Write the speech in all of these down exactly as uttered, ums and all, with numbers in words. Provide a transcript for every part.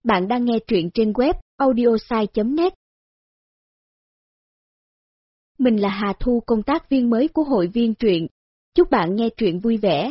Bạn đang nghe truyện trên web audiosai chấm net. Mình là Hà Thu, công tác viên mới của hội viên truyện. Chúc bạn nghe truyện vui vẻ.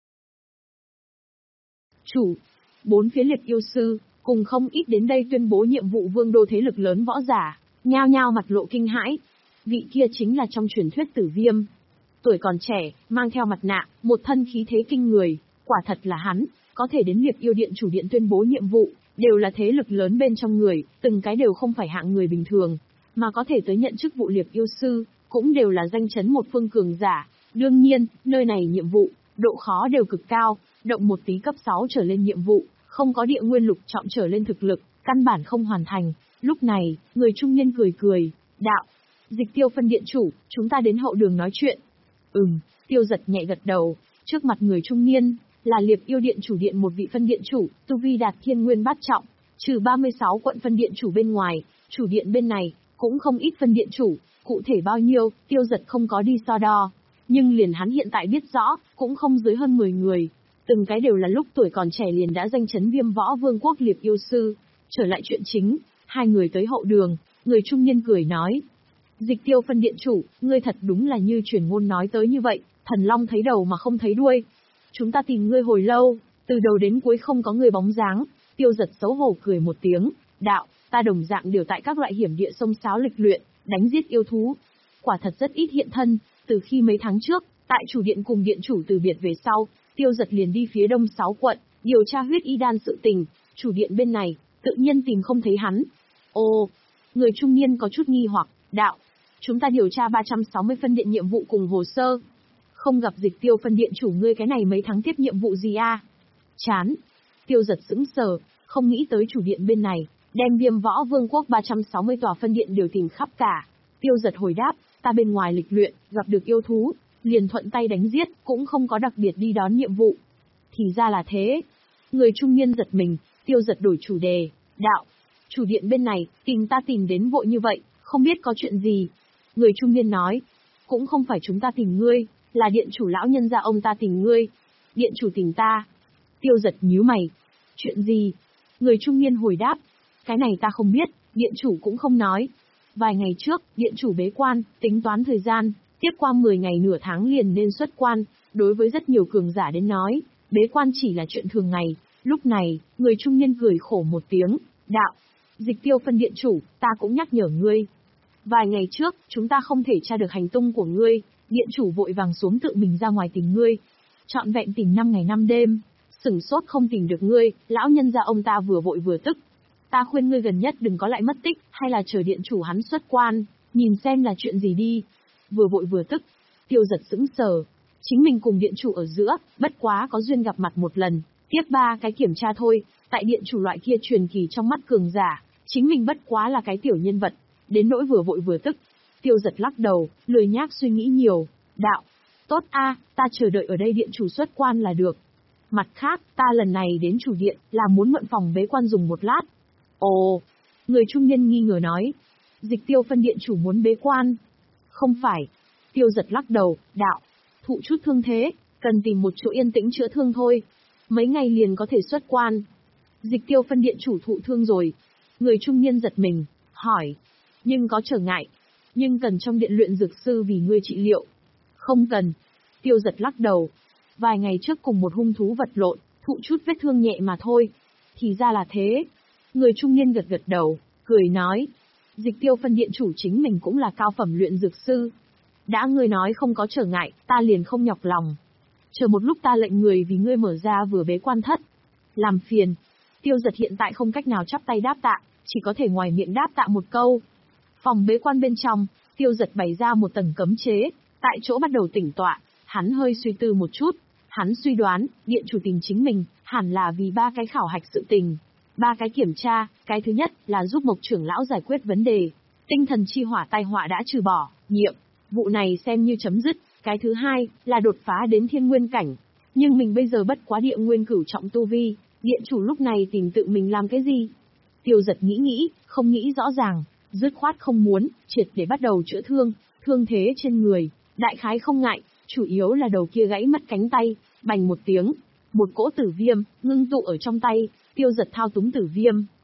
Chủ, bốn phía liệt yêu sư, cùng không ít đến đây tuyên bố nhiệm vụ vương đô thế lực lớn võ giả, nhao nhao mặt lộ kinh hãi. Vị kia chính là trong truyền thuyết Tử Viêm. Tuổi còn trẻ, mang theo mặt nạ, một thân khí thế kinh người, quả thật là hắn, có thể đến liệt yêu điện chủ điện tuyên bố nhiệm vụ, đều là thế lực lớn bên trong người, từng cái đều không phải hạng người bình thường, mà có thể tới nhận chức vụ liệt yêu sư, cũng đều là danh chấn một phương cường giả. Đương nhiên, nơi này nhiệm vụ, độ khó đều cực cao, động một tí cấp sáu trở lên nhiệm vụ, không có địa nguyên lục trọng trở lên thực lực, căn bản không hoàn thành. Lúc này, người trung niên cười cười, đạo, Dịch Tiêu phân điện chủ, chúng ta đến hậu đường nói chuyện. Ừm, Tiêu Giật nhẹ gật đầu, trước mặt người trung niên, là liệt yêu điện chủ điện một vị phân điện chủ, tu vi đạt thiên nguyên bát trọng, trừ ba mươi sáu quận phân điện chủ bên ngoài, chủ điện bên này, cũng không ít phân điện chủ, cụ thể bao nhiêu, Tiêu Giật không có đi so đo. Nhưng liền hắn hiện tại biết rõ, cũng không dưới hơn mười người. Từng cái đều là lúc tuổi còn trẻ liền đã danh chấn Viêm Võ Vương quốc liệt yêu sư. Trở lại chuyện chính, hai người tới hậu đường, người trung niên cười nói. Dịch Tiêu phân điện chủ, ngươi thật đúng là như truyền ngôn nói tới như vậy, thần long thấy đầu mà không thấy đuôi. Chúng ta tìm ngươi hồi lâu, từ đầu đến cuối không có người bóng dáng. Tiêu Giật xấu hổ cười một tiếng, đạo, ta đồng dạng đều tại các loại hiểm địa sông sáo lịch luyện, đánh giết yêu thú. Quả thật rất ít hiện thân, từ khi mấy tháng trước, tại chủ điện cùng điện chủ từ biệt về sau, Tiêu Giật liền đi phía đông sáu quận, điều tra huyết y đan sự tình, chủ điện bên này, tự nhiên tìm không thấy hắn. Ồ, người trung niên có chút nghi hoặc, đạo, chúng ta điều tra ba trăm sáu mươi phân điện nhiệm vụ cùng hồ sơ. Không gặp Dịch Tiêu phân điện chủ ngươi cái này mấy tháng tiếp nhiệm vụ gì a? À? Chán. Tiêu Giật sững sờ, không nghĩ tới chủ điện bên này, đem Viêm Võ Vương quốc ba trăm sáu mươi tòa phân điện đều tìm khắp cả. Tiêu Giật hồi đáp, ta bên ngoài lịch luyện, gặp được yêu thú, liền thuận tay đánh giết, cũng không có đặc biệt đi đón nhiệm vụ. Thì ra là thế. Người trung niên giật mình, Tiêu Giật đổi chủ đề, đạo, chủ điện bên này, tìm ta tìm đến vội như vậy, không biết có chuyện gì. Người trung niên nói, cũng không phải chúng ta tìm ngươi, là điện chủ lão nhân gia ông ta tìm ngươi. Điện chủ tìm ta. Tiêu Giật nhíu mày. Chuyện gì? Người trung niên hồi đáp, cái này ta không biết, điện chủ cũng không nói. Vài ngày trước, điện chủ bế quan, tính toán thời gian, tiếp qua mười ngày nửa tháng liền nên xuất quan, đối với rất nhiều cường giả đến nói, bế quan chỉ là chuyện thường ngày. Lúc này, người trung niên cười khổ một tiếng, đạo, Dịch Tiêu phân điện chủ, ta cũng nhắc nhở ngươi. Vài ngày trước, chúng ta không thể tra được hành tung của ngươi, điện chủ vội vàng xuống tự mình ra ngoài tìm ngươi. Trọn vẹn tìm năm ngày năm đêm, sửng sốt không tìm được ngươi, lão nhân gia ông ta vừa vội vừa tức. Ta khuyên ngươi gần nhất đừng có lại mất tích, hay là chờ điện chủ hắn xuất quan, nhìn xem là chuyện gì đi. Vừa vội vừa tức, Tiêu Giật sững sờ. Chính mình cùng điện chủ ở giữa, bất quá có duyên gặp mặt một lần, tiếp ba cái kiểm tra thôi, tại điện chủ loại kia truyền kỳ trong mắt cường giả, chính mình bất quá là cái tiểu nhân vật, đến nỗi vừa vội vừa tức. Tiêu Giật lắc đầu, lười nhác suy nghĩ nhiều, đạo, tốt a, ta chờ đợi ở đây điện chủ xuất quan là được. Mặt khác, ta lần này đến chủ điện, là muốn mượn phòng bế quan dùng một lát. Ồ, người trung niên nghi ngờ nói, Dịch Tiêu phân điện chủ muốn bế quan. Không phải. Tiêu Giật lắc đầu, đạo, thụ chút thương thế, cần tìm một chỗ yên tĩnh chữa thương thôi. Mấy ngày liền có thể xuất quan. Dịch Tiêu phân điện chủ thụ thương rồi. Người trung niên giật mình, hỏi, nhưng có trở ngại. Nhưng cần trong điện luyện dược sư vì ngươi trị liệu. Không cần. Tiêu Giật lắc đầu. Vài ngày trước cùng một hung thú vật lộn, thụ chút vết thương nhẹ mà thôi. Thì ra là thế. Người trung niên gật gật đầu, cười nói, Dịch Tiêu phân điện chủ chính mình cũng là cao phẩm luyện dược sư. Đã ngươi nói không có trở ngại, ta liền không nhọc lòng. Chờ một lúc ta lệnh người vì ngươi mở ra vừa bế quan thất. Làm phiền. Tiêu Giật hiện tại không cách nào chắp tay đáp tạ, chỉ có thể ngoài miệng đáp tạ một câu. Phòng bế quan bên trong, Tiêu Giật bày ra một tầng cấm chế, tại chỗ bắt đầu tĩnh tọa, hắn hơi suy tư một chút. Hắn suy đoán, điện chủ tìm chính mình, hẳn là vì ba cái khảo hạch sự tình. Ba cái kiểm tra, cái thứ nhất là giúp Mộc trưởng lão giải quyết vấn đề. Tinh thần chi hỏa tai họa đã trừ bỏ, nhiệm, vụ này xem như chấm dứt. Cái thứ hai là đột phá đến thiên nguyên cảnh. Nhưng mình bây giờ bất quá địa nguyên cửu trọng tu vi, điện chủ lúc này tìm tự mình làm cái gì? Tiêu Giật nghĩ nghĩ, không nghĩ rõ ràng, dứt khoát không muốn, triệt để bắt đầu chữa thương, thương thế trên người, đại khái không ngại, chủ yếu là đầu kia gãy mất cánh tay, bành một tiếng. Một cỗ tử viêm, ngưng tụ ở trong tay, Tiêu Giật thao túng tử viêm,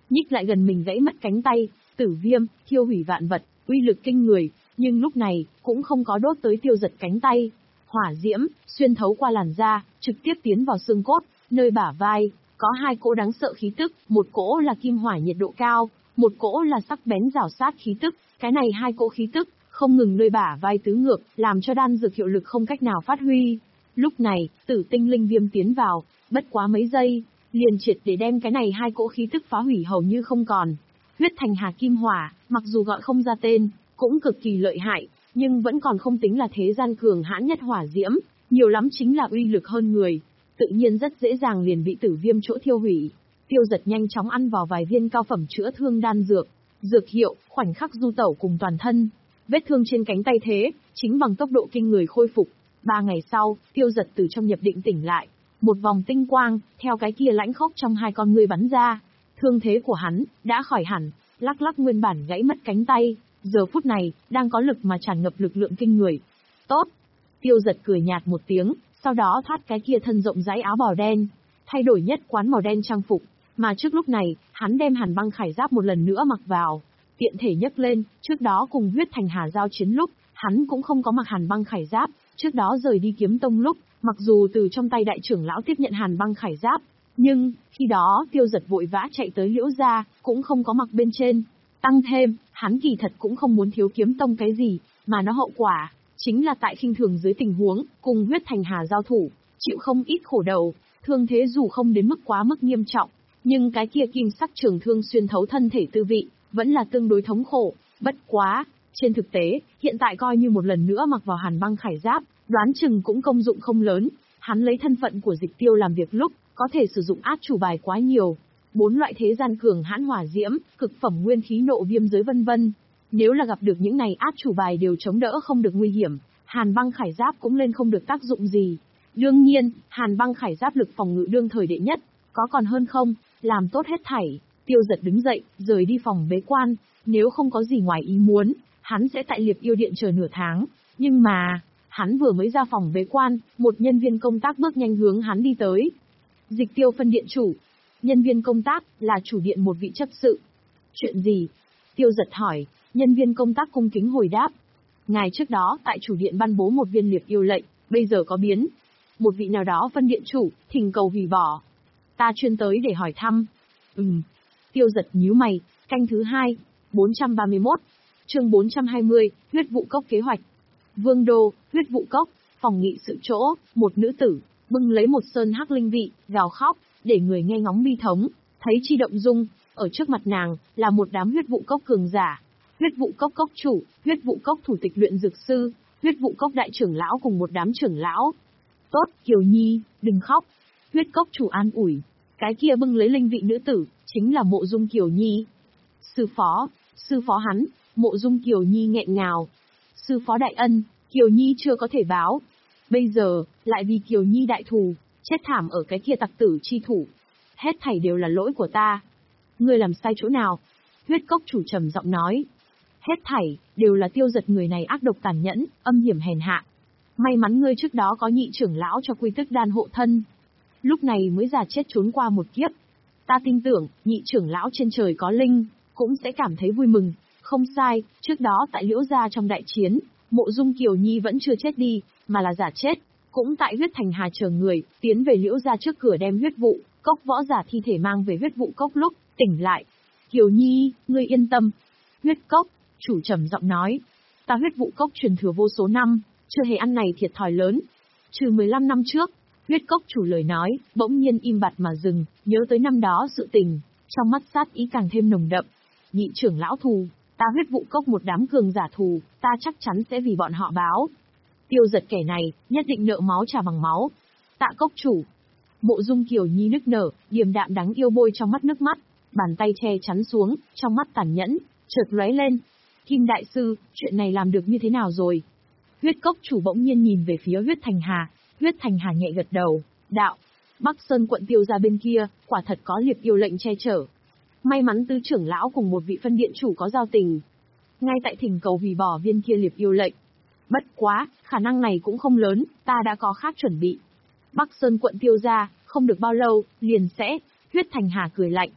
nhích lại gần mình gãy mất cánh tay. Tử viêm, thiêu hủy vạn vật, uy lực kinh người, nhưng lúc này, cũng không có đốt tới Tiêu Giật cánh tay. Hỏa diễm, xuyên thấu qua làn da, trực tiếp tiến vào xương cốt, nơi bả vai, có hai cỗ đáng sợ khí tức, một cỗ là kim hỏa nhiệt độ cao, một cỗ là sắc bén rảo sát khí tức, cái này hai cỗ khí tức, không ngừng nơi bả vai tứ ngược, làm cho đan dược hiệu lực không cách nào phát huy. Lúc này, tử tinh linh viêm tiến vào, bất quá mấy giây, liền triệt để đem cái này hai cỗ khí tức phá hủy hầu như không còn. Huyết thành hà kim hỏa, mặc dù gọi không ra tên, cũng cực kỳ lợi hại, nhưng vẫn còn không tính là thế gian cường hãn nhất hỏa diễm, nhiều lắm chính là uy lực hơn người, tự nhiên rất dễ dàng liền bị tử viêm chỗ thiêu hủy. Tiêu Giật nhanh chóng ăn vào vài viên cao phẩm chữa thương đan dược, dược hiệu, khoảnh khắc du tẩu cùng toàn thân. Vết thương trên cánh tay thế, chính bằng tốc độ kinh người khôi phục. Ba ngày sau, Tiêu Giật từ trong nhập định tỉnh lại, một vòng tinh quang, theo cái kia lãnh khốc trong hai con ngươi bắn ra. Thương thế của hắn, đã khỏi hẳn, lắc lắc nguyên bản gãy mất cánh tay, giờ phút này, đang có lực mà tràn ngập lực lượng kinh người. Tốt! Tiêu Giật cười nhạt một tiếng, sau đó thoát cái kia thân rộng rãi áo bào đen, thay đổi nhất quán màu đen trang phục, mà trước lúc này, hắn đem Hàn Băng Khải Giáp một lần nữa mặc vào, tiện thể nhấc lên, trước đó cùng Huyết Thành Hà giao chiến lúc, hắn cũng không có mặc Hàn Băng Khải Giáp, trước đó rời đi Kiếm Tông lúc, mặc dù từ trong tay đại trưởng lão tiếp nhận Hàn Băng Khải Giáp, nhưng, khi đó, Tiêu Giật vội vã chạy tới Liễu gia, cũng không có mặc bên trên. Tăng thêm, hắn kỳ thật cũng không muốn thiếu Kiếm Tông cái gì, mà nó hậu quả, chính là tại khinh thường dưới tình huống, cùng Huyết Thành Hà giao thủ, chịu không ít khổ đầu, thương thế dù không đến mức quá mức nghiêm trọng, nhưng cái kia kim sắc trường thương xuyên thấu thân thể tư vị, vẫn là tương đối thống khổ, bất quá. Trên thực tế, hiện tại coi như một lần nữa mặc vào Hàn Băng Khải Giáp, đoán chừng cũng công dụng không lớn, hắn lấy thân phận của Dịch Tiêu làm việc lúc, có thể sử dụng át chủ bài quá nhiều. Bốn loại thế gian cường hãn hỏa diễm, cực phẩm nguyên khí nộ viêm giới vân vân. Nếu là gặp được những này át chủ bài đều chống đỡ không được nguy hiểm, Hàn Băng Khải Giáp cũng lên không được tác dụng gì. Đương nhiên, Hàn Băng Khải Giáp lực phòng ngự đương thời đệ nhất, có còn hơn không, làm tốt hết thảy. Tiêu Giật đứng dậy, rời đi phòng bế quan, nếu không có gì ngoài ý muốn, hắn sẽ tại Liệp Yêu Điện chờ nửa tháng, nhưng mà, hắn vừa mới ra phòng bế quan, một nhân viên công tác bước nhanh hướng hắn đi tới. Dịch Tiêu phân điện chủ. Nhân viên công tác, là chủ điện một vị chấp sự. Chuyện gì? Tiêu Giật hỏi, nhân viên công tác cung kính hồi đáp. Ngài trước đó, tại chủ điện ban bố một viên Liệp Yêu lệnh, bây giờ có biến. Một vị nào đó phân điện chủ, thỉnh cầu hủy bỏ. Ta chuyên tới để hỏi thăm. Ừm. Tiêu Giật nhíu mày, canh thứ hai, bốn trăm ba mươi mốt. Chương bốn trăm hai mươi, huyết vụ cốc kế hoạch. Vương đô, huyết vụ cốc, phòng nghị sự chỗ, một nữ tử, bưng lấy một sơn hắc linh vị, gào khóc, để người nghe ngóng bi thống, thấy chi động dung, ở trước mặt nàng, là một đám huyết vụ cốc cường giả. Huyết vụ cốc cốc chủ, huyết vụ cốc thủ tịch luyện dược sư, huyết vụ cốc đại trưởng lão cùng một đám trưởng lão. Tốt, Kiều Nhi, đừng khóc. Huyết cốc chủ an ủi, cái kia bưng lấy linh vị nữ tử, chính là Mộ Dung Kiều Nhi. Sư phó, sư phó hắn. Mộ Dung Kiều Nhi nghẹn ngào. Sư phó đại ân, Kiều Nhi chưa có thể báo. Bây giờ, lại vì Kiều Nhi đại thù, chết thảm ở cái kia tặc tử chi thủ. Hết thảy đều là lỗi của ta. Ngươi làm sai chỗ nào? Huyết cốc chủ trầm giọng nói. Hết thảy, đều là Tiêu Giật người này ác độc tàn nhẫn, âm hiểm hèn hạ. May mắn ngươi trước đó có nhị trưởng lão cho quy tức đan hộ thân. Lúc này mới già chết trốn qua một kiếp. Ta tin tưởng, nhị trưởng lão trên trời có linh, cũng sẽ cảm thấy vui mừng. Không sai, trước đó tại Liễu gia trong đại chiến, Mộ Dung Kiều Nhi vẫn chưa chết đi, mà là giả chết. Cũng tại Huyết Thành Hà chờ người, tiến về Liễu gia trước cửa đem huyết vụ, cốc võ giả thi thể mang về huyết vụ cốc lúc, tỉnh lại. Kiều Nhi, ngươi yên tâm. Huyết cốc, chủ trầm giọng nói. Ta huyết vụ cốc truyền thừa vô số năm, chưa hề ăn này thiệt thòi lớn. Trừ mười lăm năm trước, huyết cốc chủ lời nói, bỗng nhiên im bặt mà dừng, nhớ tới năm đó sự tình, trong mắt sát ý càng thêm nồng đậm. Nhị trưởng lão thù. Ta huyết vụ cốc một đám cường giả thù, ta chắc chắn sẽ vì bọn họ báo. Tiêu Giật kẻ này, nhất định nợ máu trả bằng máu. Tạ cốc chủ. Mộ Dung Kiều Nhi nức nở, điềm đạm đáng yêu bôi trong mắt nước mắt, bàn tay che chắn xuống, trong mắt tàn nhẫn, chợt lóe lên. Kim đại sư, chuyện này làm được như thế nào rồi? Huyết cốc chủ bỗng nhiên nhìn về phía Huyết Thành Hà, Huyết Thành Hà nhẹ gật đầu, đạo. Bắc Sơn quận Tiêu gia bên kia, quả thật có Liệp Yêu lệnh che chở. May mắn tứ trưởng lão cùng một vị phân điện chủ có giao tình. Ngay tại thỉnh cầu hủy bỏ viên kia Liệp Yêu lệnh. Bất quá, khả năng này cũng không lớn, ta đã có khác chuẩn bị. Bắc Sơn quận Tiêu gia, không được bao lâu, liền sẽ, Huyết Thành Hà cười lạnh.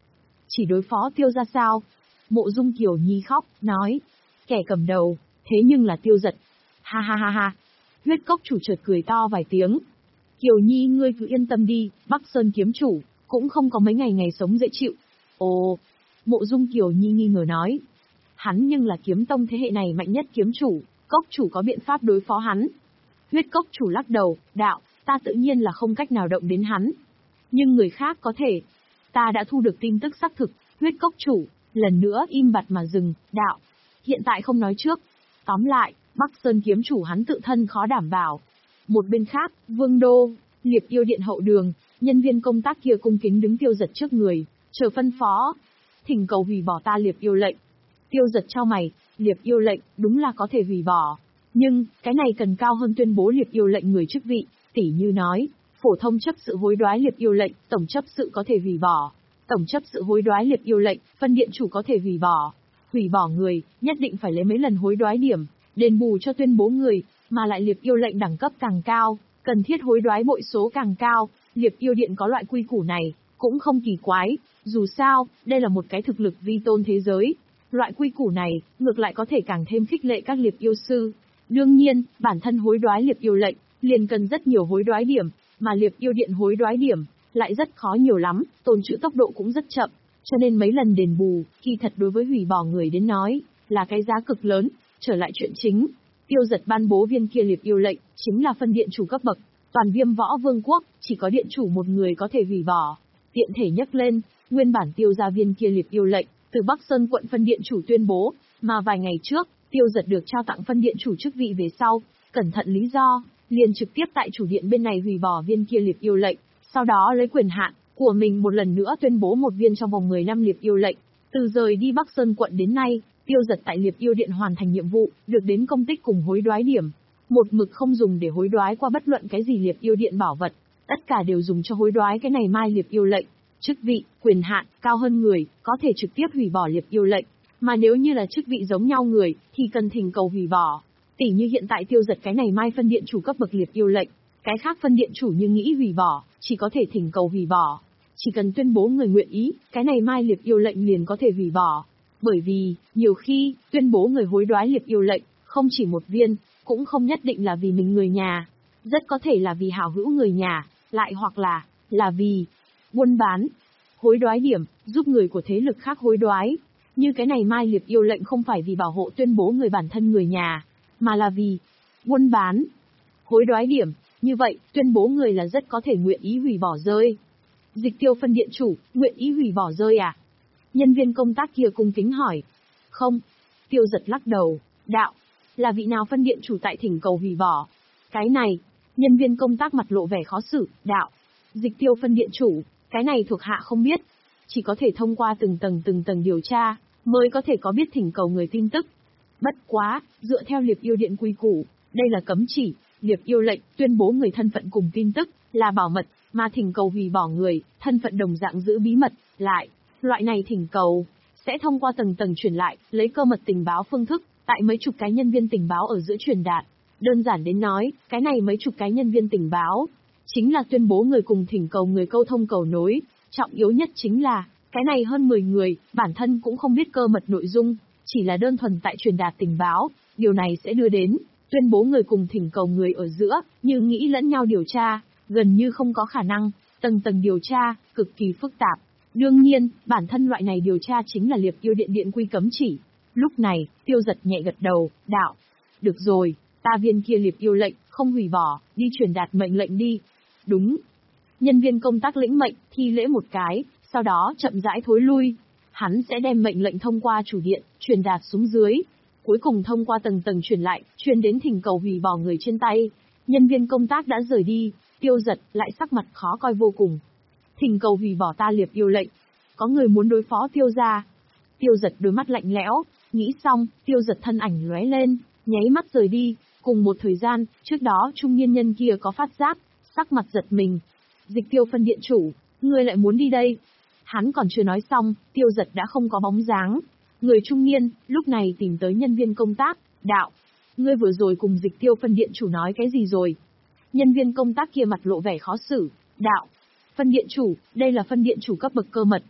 Chỉ đối phó Tiêu gia sao? Mộ Dung Kiều Nhi khóc, nói. Kẻ cầm đầu, thế nhưng là Tiêu Giật. Ha ha ha ha. Huyết cốc chủ chợt cười to vài tiếng. Kiều Nhi ngươi cứ yên tâm đi, Bắc Sơn kiếm chủ, cũng không có mấy ngày ngày sống dễ chịu. Ồ, Mộ Dung Kiều Nhi nghi ngờ nói. Hắn nhưng là kiếm tông thế hệ này mạnh nhất kiếm chủ, cốc chủ có biện pháp đối phó hắn. Huyết cốc chủ lắc đầu, đạo, ta tự nhiên là không cách nào động đến hắn. Nhưng người khác có thể. Ta đã thu được tin tức xác thực, huyết cốc chủ, lần nữa im bặt mà dừng, đạo. Hiện tại không nói trước. Tóm lại, Bắc Sơn kiếm chủ hắn tự thân khó đảm bảo. Một bên khác, Vương Đô, Liệp Yêu Điện hậu đường, nhân viên công tác kia cung kính đứng Tiêu Giật trước người, chờ phân phó. Thỉnh cầu hủy bỏ ta Liệp Yêu lệnh. Tiêu Giật chau mày, Liệp Yêu lệnh, đúng là có thể hủy bỏ. Nhưng, cái này cần cao hơn tuyên bố Liệp Yêu lệnh người chức vị, tỉ như nói, phổ thông chấp sự hối đoái Liệp Yêu lệnh, tổng chấp sự có thể hủy bỏ. Tổng chấp sự hối đoái Liệp Yêu lệnh, phân điện chủ có thể hủy bỏ. Hủy bỏ người, nhất định phải lấy mấy lần hối đoái điểm, đền bù cho tuyên bố người, mà lại Liệp Yêu lệnh đẳng cấp càng cao, cần thiết hối đoái bội số càng cao. Liệp Yêu điện có loại quy củ này, cũng không kỳ quái, dù sao, đây là một cái thực lực vi tôn thế giới. Loại quy củ này, ngược lại có thể càng thêm khích lệ các Liệp Yêu sư. Đương nhiên, bản thân hối đoái Liệp Yêu lệnh, liền cần rất nhiều hối đoái điểm, mà Liệp Yêu điện hối đoái điểm, lại rất khó nhiều lắm, tồn trữ tốc độ cũng rất chậm, cho nên mấy lần đền bù, kỳ thật đối với hủy bỏ người đến nói, là cái giá cực lớn. Trở lại chuyện chính, Tiêu Giật ban bố viên kia Liệp Yêu lệnh, chính là phân điện chủ cấp bậc, toàn Viêm Võ Vương quốc, chỉ có điện chủ một người có thể hủy bỏ. Tiện thể nhắc lên, nguyên bản Tiêu gia viên kia Liệp Yêu lệnh, từ Bắc Sơn quận phân điện chủ tuyên bố, mà vài ngày trước, Tiêu Giật được trao tặng phân điện chủ chức vị về sau, cẩn thận lý do, liền trực tiếp tại chủ điện bên này hủy bỏ viên kia Liệp Yêu lệnh, sau đó lấy quyền hạn của mình một lần nữa tuyên bố một viên trong vòng mười năm Liệp Yêu lệnh. Từ rời đi Bắc Sơn quận đến nay, Tiêu Giật tại Liệp Yêu điện hoàn thành nhiệm vụ, được đến công tích cùng hối đoái điểm, một mực không dùng để hối đoái qua bất luận cái gì Liệp Yêu điện bảo vật, tất cả đều dùng cho hối đoái cái này mai Liệp Yêu lệnh. Chức vị, quyền hạn cao hơn người, có thể trực tiếp hủy bỏ Liệp Yêu lệnh, mà nếu như là chức vị giống nhau người, thì cần thỉnh cầu hủy bỏ. Tỷ như hiện tại Tiêu Giật cái này mai phân điện chủ cấp bậc Liệp Yêu lệnh, cái khác phân điện chủ như nghĩ hủy bỏ, chỉ có thể thỉnh cầu hủy bỏ. Chỉ cần tuyên bố người nguyện ý, cái này mai Liệp Yêu lệnh liền có thể hủy bỏ. Bởi vì, nhiều khi, tuyên bố người hối đoái Liệp Yêu lệnh, không chỉ một viên, cũng không nhất định là vì mình người nhà. Rất có thể là vì hảo hữu người nhà, lại hoặc là, là vì buôn bán, hối đoái điểm, giúp người của thế lực khác hối đoái. Như cái này mai Liệp Yêu lệnh không phải vì bảo hộ tuyên bố người bản thân người nhà, mà là vì buôn bán, hối đoái điểm. Như vậy, tuyên bố người là rất có thể nguyện ý hủy bỏ rơi. Dịch Tiêu phân điện chủ, nguyện ý hủy bỏ rơi à? Nhân viên công tác kia cung kính hỏi. Không. Tiêu Giật lắc đầu, đạo, là vị nào phân điện chủ tại thỉnh cầu hủy bỏ? Cái này, nhân viên công tác mặt lộ vẻ khó xử, đạo. Dịch Tiêu phân điện chủ, cái này thuộc hạ không biết. Chỉ có thể thông qua từng tầng từng tầng điều tra, mới có thể có biết thỉnh cầu người tin tức. Bất quá, dựa theo Liệp Yêu điện quy củ, đây là cấm chỉ, Liệp Yêu lệnh, tuyên bố người thân phận cùng tin tức, là bảo mật, mà thỉnh cầu hủy bỏ người, thân phận đồng dạng giữ bí mật, lại, loại này thỉnh cầu, sẽ thông qua tầng tầng truyền lại, lấy cơ mật tình báo phương thức, tại mấy chục cái nhân viên tình báo ở giữa truyền đạt. Đơn giản đến nói, cái này mấy chục cái nhân viên tình báo, chính là tuyên bố người cùng thỉnh cầu người câu thông cầu nối, trọng yếu nhất chính là, cái này hơn mười người, bản thân cũng không biết cơ mật nội dung, chỉ là đơn thuần tại truyền đạt tình báo, điều này sẽ đưa đến, tuyên bố người cùng thỉnh cầu người ở giữa, như nghĩ lẫn nhau điều tra, gần như không có khả năng, tầng tầng điều tra, cực kỳ phức tạp. Đương nhiên, bản thân loại này điều tra chính là Liệp Yêu điện điện quy cấm chỉ. Lúc này, Tiêu Giật nhẹ gật đầu, đạo. Được rồi, ta viên kia Liệp Yêu lệnh, không hủy bỏ, đi truyền đạt mệnh lệnh đi. Đúng. Nhân viên công tác lĩnh mệnh, thi lễ một cái, sau đó chậm rãi thối lui. Hắn sẽ đem mệnh lệnh thông qua chủ điện, truyền đạt xuống dưới. Cuối cùng thông qua tầng tầng truyền lại, truyền đến thỉnh cầu hủy bỏ người trên tay. Nhân viên công tác đã rời đi, Tiêu Giật lại sắc mặt khó coi vô cùng. Thỉnh cầu hủy bỏ ta Liệp Yêu lệnh. Có người muốn đối phó Tiêu gia. Tiêu Giật đôi mắt lạnh lẽo, nghĩ xong, Tiêu Giật thân ảnh lóe lên, nháy mắt rời đi. Cùng một thời gian, trước đó trung niên nhân kia có phát giác, sắc mặt giật mình. Dịch Tiêu phân điện chủ, ngươi lại muốn đi đây? Hắn còn chưa nói xong, Tiêu Giật đã không có bóng dáng. Người trung niên, lúc này tìm tới nhân viên công tác, đạo. Ngươi vừa rồi cùng Dịch Tiêu phân điện chủ nói cái gì rồi? Nhân viên công tác kia mặt lộ vẻ khó xử, đạo. Phân điện chủ, đây là phân điện chủ cấp bậc cơ mật.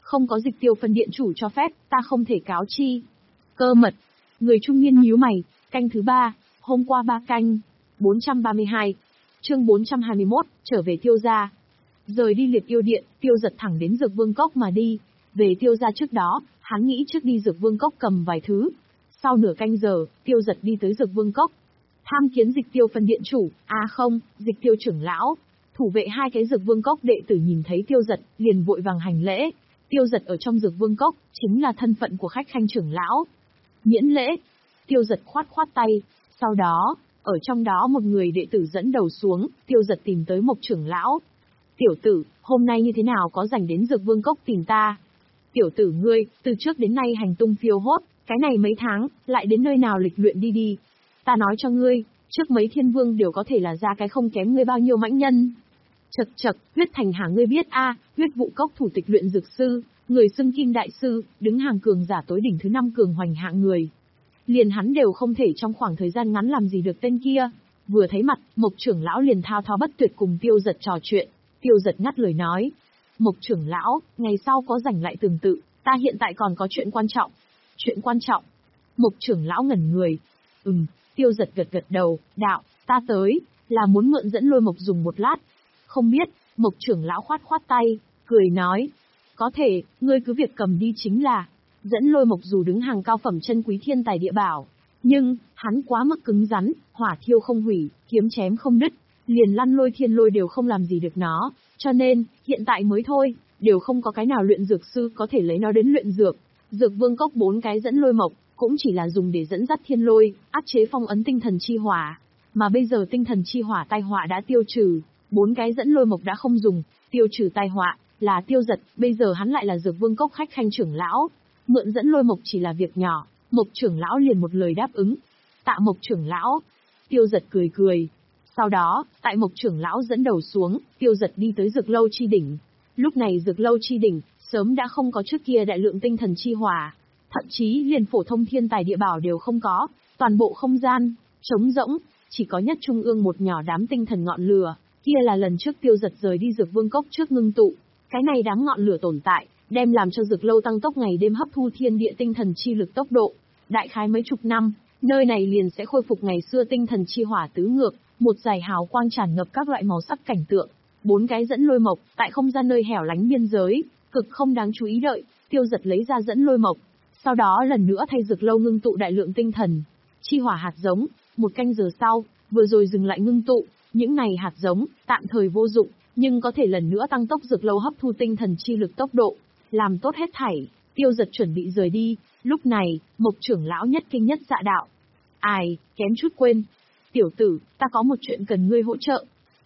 Không có Dịch Tiêu phân điện chủ cho phép, ta không thể cáo chi. Cơ mật. Người trung niên nhíu mày, canh thứ ba, hôm qua ba canh. bốn trăm ba mươi hai. Chương bốn trăm hai mươi mốt, trở về Tiêu gia. Rời đi Liệt Yêu Điện, Tiêu Giật thẳng đến Dược Vương Cốc mà đi. Về Tiêu gia trước đó, hắn nghĩ trước đi Dược Vương Cốc cầm vài thứ. Sau nửa canh giờ, Tiêu Giật đi tới Dược Vương Cốc. Tham kiến Dịch Tiêu phân điện chủ, à không, Dịch Tiêu trưởng lão. Thủ vệ hai cái Dược Vương Cốc đệ tử nhìn thấy Tiêu Giật, liền vội vàng hành lễ. Tiêu Giật ở trong Dược Vương Cốc, chính là thân phận của khách khanh trưởng lão. Miễn lễ. Tiêu Giật khoát khoát tay. Sau đó, ở trong đó một người đệ tử dẫn đầu xuống, Tiêu Giật tìm tới Mộc trưởng lão. Tiểu tử, hôm nay như thế nào có rảnh đến Dược Vương Cốc tìm ta? Tiểu tử ngươi, từ trước đến nay hành tung phiêu hốt, cái này mấy tháng, lại đến nơi nào lịch luyện đi đi. Ta nói cho ngươi, trước mấy thiên vương đều có thể là ra cái không kém ngươi bao nhiêu mãnh nhân. Chật chật, Huyết Thành Hà ngươi biết a, Huyết Vụ Cốc thủ tịch luyện dược sư, người xưng Kim đại sư, đứng hàng cường giả tối đỉnh thứ năm cường hoành hạng người. Liền hắn đều không thể trong khoảng thời gian ngắn làm gì được tên kia. Vừa thấy mặt, Mộc trưởng lão liền thao thao bất tuyệt cùng Tiêu Giật trò chuyện. Tiêu Giật ngắt lời nói: Mộc trưởng lão, ngày sau có rảnh lại tương tự, ta hiện tại còn có chuyện quan trọng. Chuyện quan trọng? Mộc trưởng lão ngẩn người. Ừm, Tiêu Giật gật gật đầu, đạo, ta tới, là muốn mượn dẫn lôi Mộc dùng một lát. Không biết, Mộc trưởng lão khoát khoát tay, cười nói: Có thể, ngươi cứ việc cầm đi chính là. Dẫn lôi Mộc dù đứng hàng cao phẩm chân quý thiên tài địa bảo, nhưng, hắn quá mức cứng rắn, hỏa thiêu không hủy, kiếm chém không đứt, liền lăn lôi thiên lôi đều không làm gì được nó, cho nên, hiện tại mới thôi, đều không có cái nào luyện dược sư có thể lấy nó đến luyện dược. Dược Vương Cốc bốn cái dẫn lôi Mộc, cũng chỉ là dùng để dẫn dắt thiên lôi, áp chế phong ấn tinh thần chi hỏa. Mà bây giờ tinh thần chi hỏa tai họa đã tiêu trừ, bốn cái dẫn lôi Mộc đã không dùng, tiêu trừ tai họa, là Tiêu Giật, bây giờ hắn lại là Dược Vương Cốc khách khanh trưởng lão. Mượn dẫn lôi Mộc chỉ là việc nhỏ, Mộc trưởng lão liền một lời đáp ứng. Tạ Mộc trưởng lão. Tiêu Giật cười cười. Sau đó, tại Mộc trưởng lão dẫn đầu xuống, Tiêu Giật đi tới Dược Lâu chi đỉnh. Lúc này Dược Lâu chi đỉnh, sớm đã không có trước kia đại lượng tinh thần chi hỏa. Thậm chí liền phổ thông thiên tài địa bảo đều không có, toàn bộ không gian, trống rỗng, chỉ có nhất trung ương một nhỏ đám tinh thần ngọn lửa, kia là lần trước Tiêu Giật rời đi Dược Vương Cốc trước ngưng tụ. Cái này đám ngọn lửa tồn tại, đem làm cho Dược Lâu tăng tốc ngày đêm hấp thu thiên địa tinh thần chi lực tốc độ. Đại khái mấy chục năm, nơi này liền sẽ khôi phục ngày xưa tinh thần chi hỏa tứ ngược, một dải hào quang tràn ngập các loại màu sắc cảnh tượng. Bốn cái dẫn lôi Mộc, tại không gian nơi hẻo lánh biên giới, cực không đáng chú ý đợi, Tiêu Giật lấy ra dẫn lôi Mộc. Sau đó lần nữa thay Dược Lâu ngưng tụ đại lượng tinh thần chi hỏa hạt giống. Một canh giờ sau, vừa rồi dừng lại ngưng tụ, những này hạt giống, tạm thời vô dụng, nhưng có thể lần nữa tăng tốc Dược Lâu hấp thu tinh thần chi lực tốc độ. Làm tốt hết thảy, Tiêu Giật chuẩn bị rời đi. Lúc này, Mộc trưởng lão nhất kinh nhất dạ đạo: Ai, kém chút quên. Tiểu tử, ta có một chuyện cần ngươi hỗ trợ.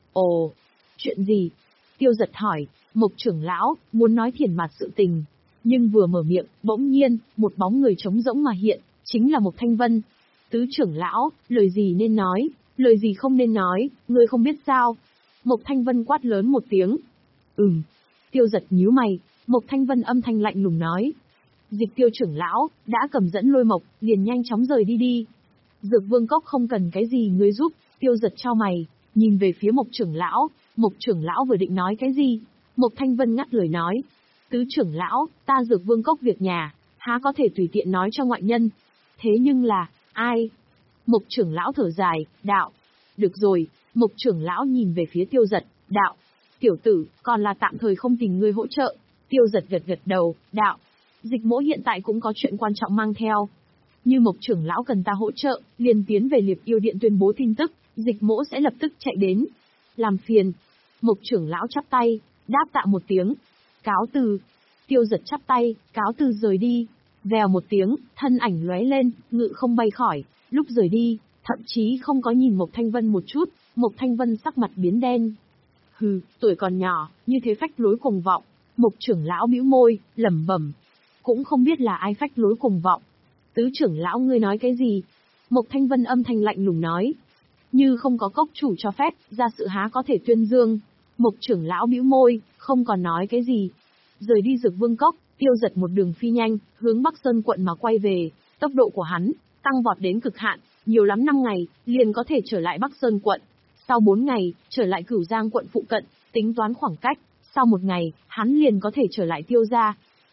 Ồ, chuyện gì? Tiêu Giật hỏi. Mộc trưởng lão muốn nói thiển mặt sự tình, nhưng vừa mở miệng, bỗng nhiên, một bóng người trống rỗng mà hiện, chính là Mộc Thanh Vân. Tứ trưởng lão, lời gì nên nói, lời gì không nên nói, ngươi không biết sao? Mộc Thanh Vân quát lớn một tiếng. Ừm. Tiêu Giật nhíu mày. Mộc Thanh Vân âm thanh lạnh lùng nói: Dịch Tiêu trưởng lão, đã cầm dẫn lôi Mộc, liền nhanh chóng rời đi đi. Dược Vương Cốc không cần cái gì ngươi giúp. Tiêu Giật chau mày, nhìn về phía Mộc trưởng lão. Mộc trưởng lão vừa định nói cái gì, Mộc Thanh Vân ngắt lời nói: Tứ trưởng lão, ta Dược Vương Cốc việc nhà, há có thể tùy tiện nói cho ngoại nhân. Thế nhưng là, ai? Mộc trưởng lão thở dài, đạo: Được rồi. Mộc trưởng lão nhìn về phía Tiêu Giật, đạo: Tiểu tử, còn là tạm thời không tìm ngươi hỗ trợ. Tiêu Giật gật gật đầu, đạo: Dịch mỗ hiện tại cũng có chuyện quan trọng mang theo. Như Mộc trưởng lão cần ta hỗ trợ, liền tiến về Liệt Yêu Điện tuyên bố tin tức, dịch mỗ sẽ lập tức chạy đến. Làm phiền. Mộc trưởng lão chắp tay, đáp tạ một tiếng. Cáo từ. Tiêu Giật chắp tay, cáo từ rời đi. Vèo một tiếng, thân ảnh lóe lên, ngự không bay khỏi. Lúc rời đi, thậm chí không có nhìn Mộc Thanh Vân một chút. Mộc Thanh Vân sắc mặt biến đen. Hừ, tuổi còn nhỏ, như thế phách lối cuồng vọng. Mộc trưởng lão bĩu môi, lẩm bẩm. Cũng không biết là ai phách lối cuồng vọng. Tứ trưởng lão ngươi nói cái gì? Mộc Thanh Vân âm thanh lạnh lùng nói. Như không có cốc chủ cho phép, ra sự há có thể tuyên dương. Mộc trưởng lão bĩu môi, không còn nói cái gì. Rời đi Dược Vương Cốc, Tiêu Giật một đường phi nhanh, hướng Bắc Sơn quận mà quay về. Tốc độ của hắn tăng vọt đến cực hạn, nhiều lắm năm ngày, liền có thể trở lại Bắc Sơn quận. Sau bốn ngày, trở lại Cửu Giang quận phụ cận, tính toán khoảng cách, sau một ngày, hắn liền có thể trở lại Tiêu gia.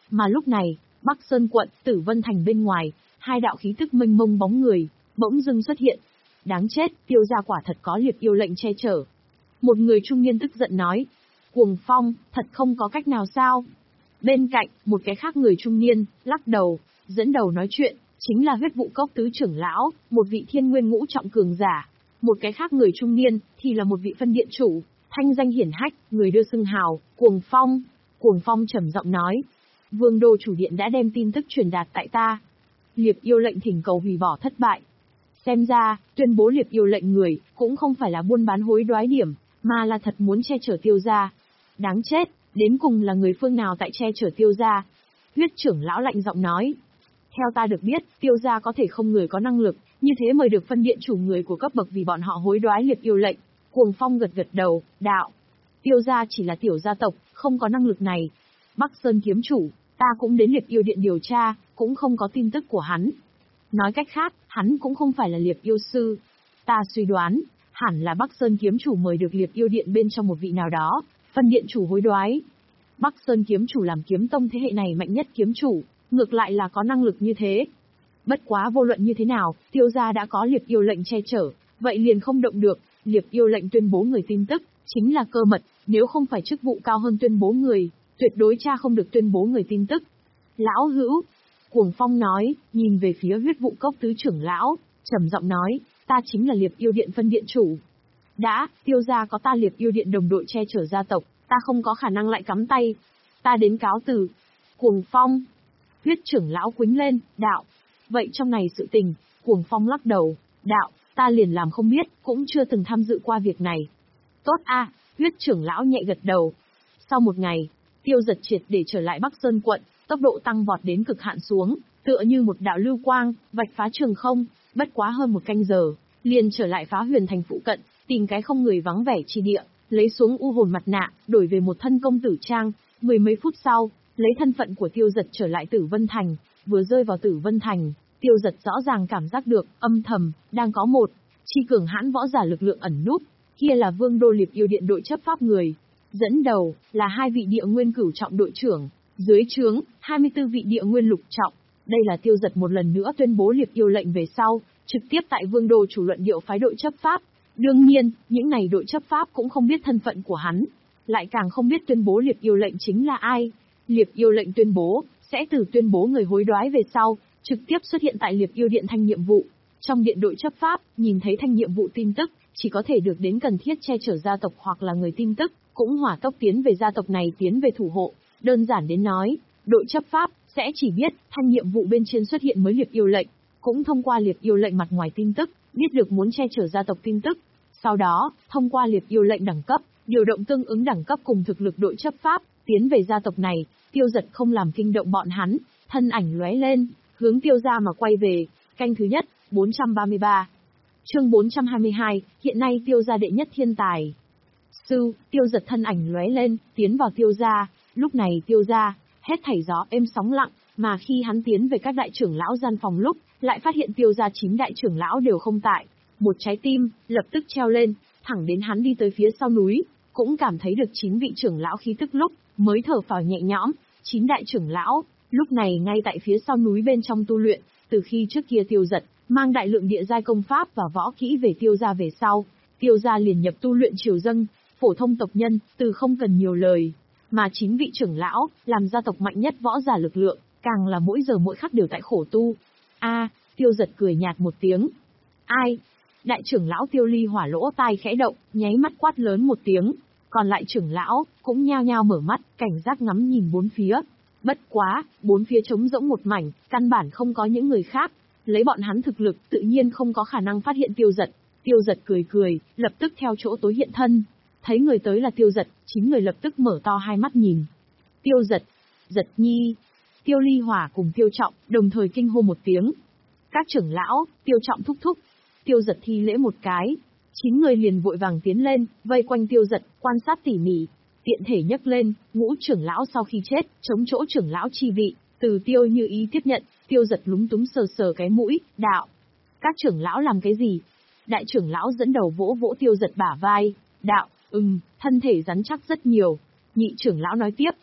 Mà lúc này, Bắc Sơn quận, Tử Vân Thành bên ngoài, hai đạo khí tức mênh mông bóng người, bỗng dưng xuất hiện. Đáng chết, Tiêu gia quả thật có liệp yêu lệnh che chở. Một người trung niên tức giận nói. Cuồng Phong, thật không có cách nào sao? Bên cạnh, một cái khác người trung niên, lắc đầu, dẫn đầu nói chuyện, chính là Huyết Vụ Cốc tứ trưởng lão, một vị thiên nguyên ngũ trọng cường giả. Một cái khác người trung niên, thì là một vị phân điện chủ, thanh danh hiển hách, người đưa xưng hào, Cuồng Phong. Cuồng Phong trầm giọng nói. Vương đô chủ điện đã đem tin tức truyền đạt tại ta. Liệp yêu lệnh thỉnh cầu hủy bỏ thất bại. Xem ra, tuyên bố liệp yêu lệnh người, cũng không phải là buôn bán hối đoái điểm, mà là thật muốn che chở Tiêu gia. Đáng chết, đến cùng là người phương nào tại che chở Tiêu gia? Huyết trưởng lão lạnh giọng nói. Theo ta được biết, Tiêu gia có thể không người có năng lực, như thế mời được phân điện chủ người của cấp bậc vì bọn họ hối đoái liệp yêu lệnh. Cuồng Phong gật gật đầu, đạo. Tiêu gia chỉ là tiểu gia tộc, không có năng lực này. Bắc Sơn kiếm chủ, ta cũng đến liệp yêu điện điều tra, cũng không có tin tức của hắn. Nói cách khác, hắn cũng không phải là liệp yêu sư. Ta suy đoán, hẳn là Bắc Sơn kiếm chủ mời được liệp yêu điện bên trong một vị nào đó, phân điện chủ hối đoái. Bắc Sơn kiếm chủ làm kiếm tông thế hệ này mạnh nhất kiếm chủ, ngược lại là có năng lực như thế. Bất quá vô luận như thế nào, Tiêu gia đã có liệp yêu lệnh che chở, vậy liền không động được. Liệp yêu lệnh tuyên bố người tin tức, chính là cơ mật, nếu không phải chức vụ cao hơn tuyên bố người, tuyệt đối cha không được tuyên bố người tin tức. Lão hữu, Cuồng Phong nói, nhìn về phía Huyết Vụ Cốc tứ trưởng lão, trầm giọng nói, ta chính là liệp yêu điện phân điện chủ. Đã, Tiêu gia có ta liệp yêu điện đồng đội che chở gia tộc, ta không có khả năng lại cắm tay. Ta đến cáo từ. Cuồng Phong. Huyết trưởng lão quýnh lên, đạo. Vậy trong này sự tình, Cuồng Phong lắc đầu, đạo, ta liền làm không biết, cũng chưa từng tham dự qua việc này. Tốt a, Huyết trưởng lão nhẹ gật đầu. Sau một ngày, Tiêu Giật triệt để trở lại Bắc Sơn quận, tốc độ tăng vọt đến cực hạn xuống, tựa như một đạo lưu quang, vạch phá trường không, bất quá hơn một canh giờ, liền trở lại Phá Huyền thành phụ cận, tìm cái không người vắng vẻ chi địa, lấy xuống u hồn mặt nạ, đổi về một thân công tử trang, mười mấy phút sau, lấy thân phận của Tiêu Giật trở lại Tử Vân thành, vừa rơi vào Tử Vân thành, Tiêu Giật rõ ràng cảm giác được, âm thầm, đang có một chi cường hãn võ giả lực lượng ẩn núp, kia là Vương đô liệp yêu điện đội chấp pháp người, dẫn đầu là hai vị địa nguyên cửu trọng đội trưởng, dưới trướng hai mươi tư vị địa nguyên lục trọng. Đây là Tiêu Giật một lần nữa tuyên bố liệp yêu lệnh về sau, trực tiếp tại Vương đô chủ luận điệu phái đội chấp pháp. Đương nhiên, những này đội chấp pháp cũng không biết thân phận của hắn, lại càng không biết tuyên bố liệp yêu lệnh chính là ai. Liệp yêu lệnh tuyên bố, sẽ từ tuyên bố người hối đoái về sau, trực tiếp xuất hiện tại liệp yêu điện thanh nhiệm vụ. Trong điện đội chấp pháp, nhìn thấy thanh nhiệm vụ tin tức, chỉ có thể được đến cần thiết che chở gia tộc hoặc là người tin tức, cũng hỏa tốc tiến về gia tộc này tiến về thủ hộ. Đơn giản đến nói, đội chấp pháp sẽ chỉ biết thanh nhiệm vụ bên trên xuất hiện mới liệp yêu lệnh, cũng thông qua liệp yêu lệnh mặt ngoài tin tức, biết được muốn che chở gia tộc tin tức. Sau đó, thông qua liệp yêu lệnh đẳng cấp, điều động tương ứng đẳng cấp cùng thực lực đội chấp pháp, tiến về gia tộc này. Tiêu Giật không làm kinh động bọn hắn, thân ảnh lóe lên, hướng Tiêu gia mà quay về. Canh thứ nhất, bốn trăm ba mươi ba. Chương bốn trăm hai mươi hai, hiện nay Tiêu gia đệ nhất thiên tài. Sư, Tiêu Giật thân ảnh lóe lên, tiến vào Tiêu gia. Lúc này Tiêu gia, hết thảy gió êm sóng lặng, mà khi hắn tiến về các đại trưởng lão gian phòng lúc, lại phát hiện Tiêu gia chín đại trưởng lão đều không tại. Một trái tim, lập tức treo lên, thẳng đến hắn đi tới phía sau núi, cũng cảm thấy được chín vị trưởng lão khí tức lúc, mới thở phào nhẹ nhõm. Chín đại trưởng lão, lúc này ngay tại phía sau núi bên trong tu luyện, từ khi trước kia Tiêu Giật mang đại lượng địa giai công pháp và võ kỹ về Tiêu gia về sau, Tiêu gia liền nhập tu luyện triều dâng, phổ thông tộc nhân, từ không cần nhiều lời. Mà chín vị trưởng lão, làm gia tộc mạnh nhất võ giả lực lượng, càng là mỗi giờ mỗi khắc đều tại khổ tu. A, Tiêu Giật cười nhạt một tiếng. Ai? Đại trưởng lão Tiêu Ly Hỏa lỗ tai khẽ động, nháy mắt quát lớn một tiếng. Còn lại trưởng lão, cũng nhao nhao mở mắt, cảnh giác ngắm nhìn bốn phía. Bất quá, bốn phía trống rỗng một mảnh, căn bản không có những người khác. Lấy bọn hắn thực lực, tự nhiên không có khả năng phát hiện Tiêu Giật. Tiêu Giật cười cười, lập tức theo chỗ tối hiện thân. Thấy người tới là Tiêu Giật, chín người lập tức mở to hai mắt nhìn. Tiêu Giật, Giật nhi. Tiêu Ly Hỏa cùng Tiêu Trọng, đồng thời kinh hô một tiếng. Các trưởng lão, Tiêu Trọng thúc thúc. Tiêu Giật thi lễ một cái. Chín người liền vội vàng tiến lên, vây quanh Tiêu Giật, quan sát tỉ mỉ. Tiện thể nhấc lên, ngũ trưởng lão sau khi chết, chống chỗ trưởng lão chi vị, từ Tiêu Như Ý tiếp nhận. Tiêu Giật lúng túng sờ sờ cái mũi, đạo. Các trưởng lão làm cái gì? Đại trưởng lão dẫn đầu vỗ vỗ Tiêu Giật bả vai, đạo, ừm, thân thể rắn chắc rất nhiều. Nhị trưởng lão nói tiếp,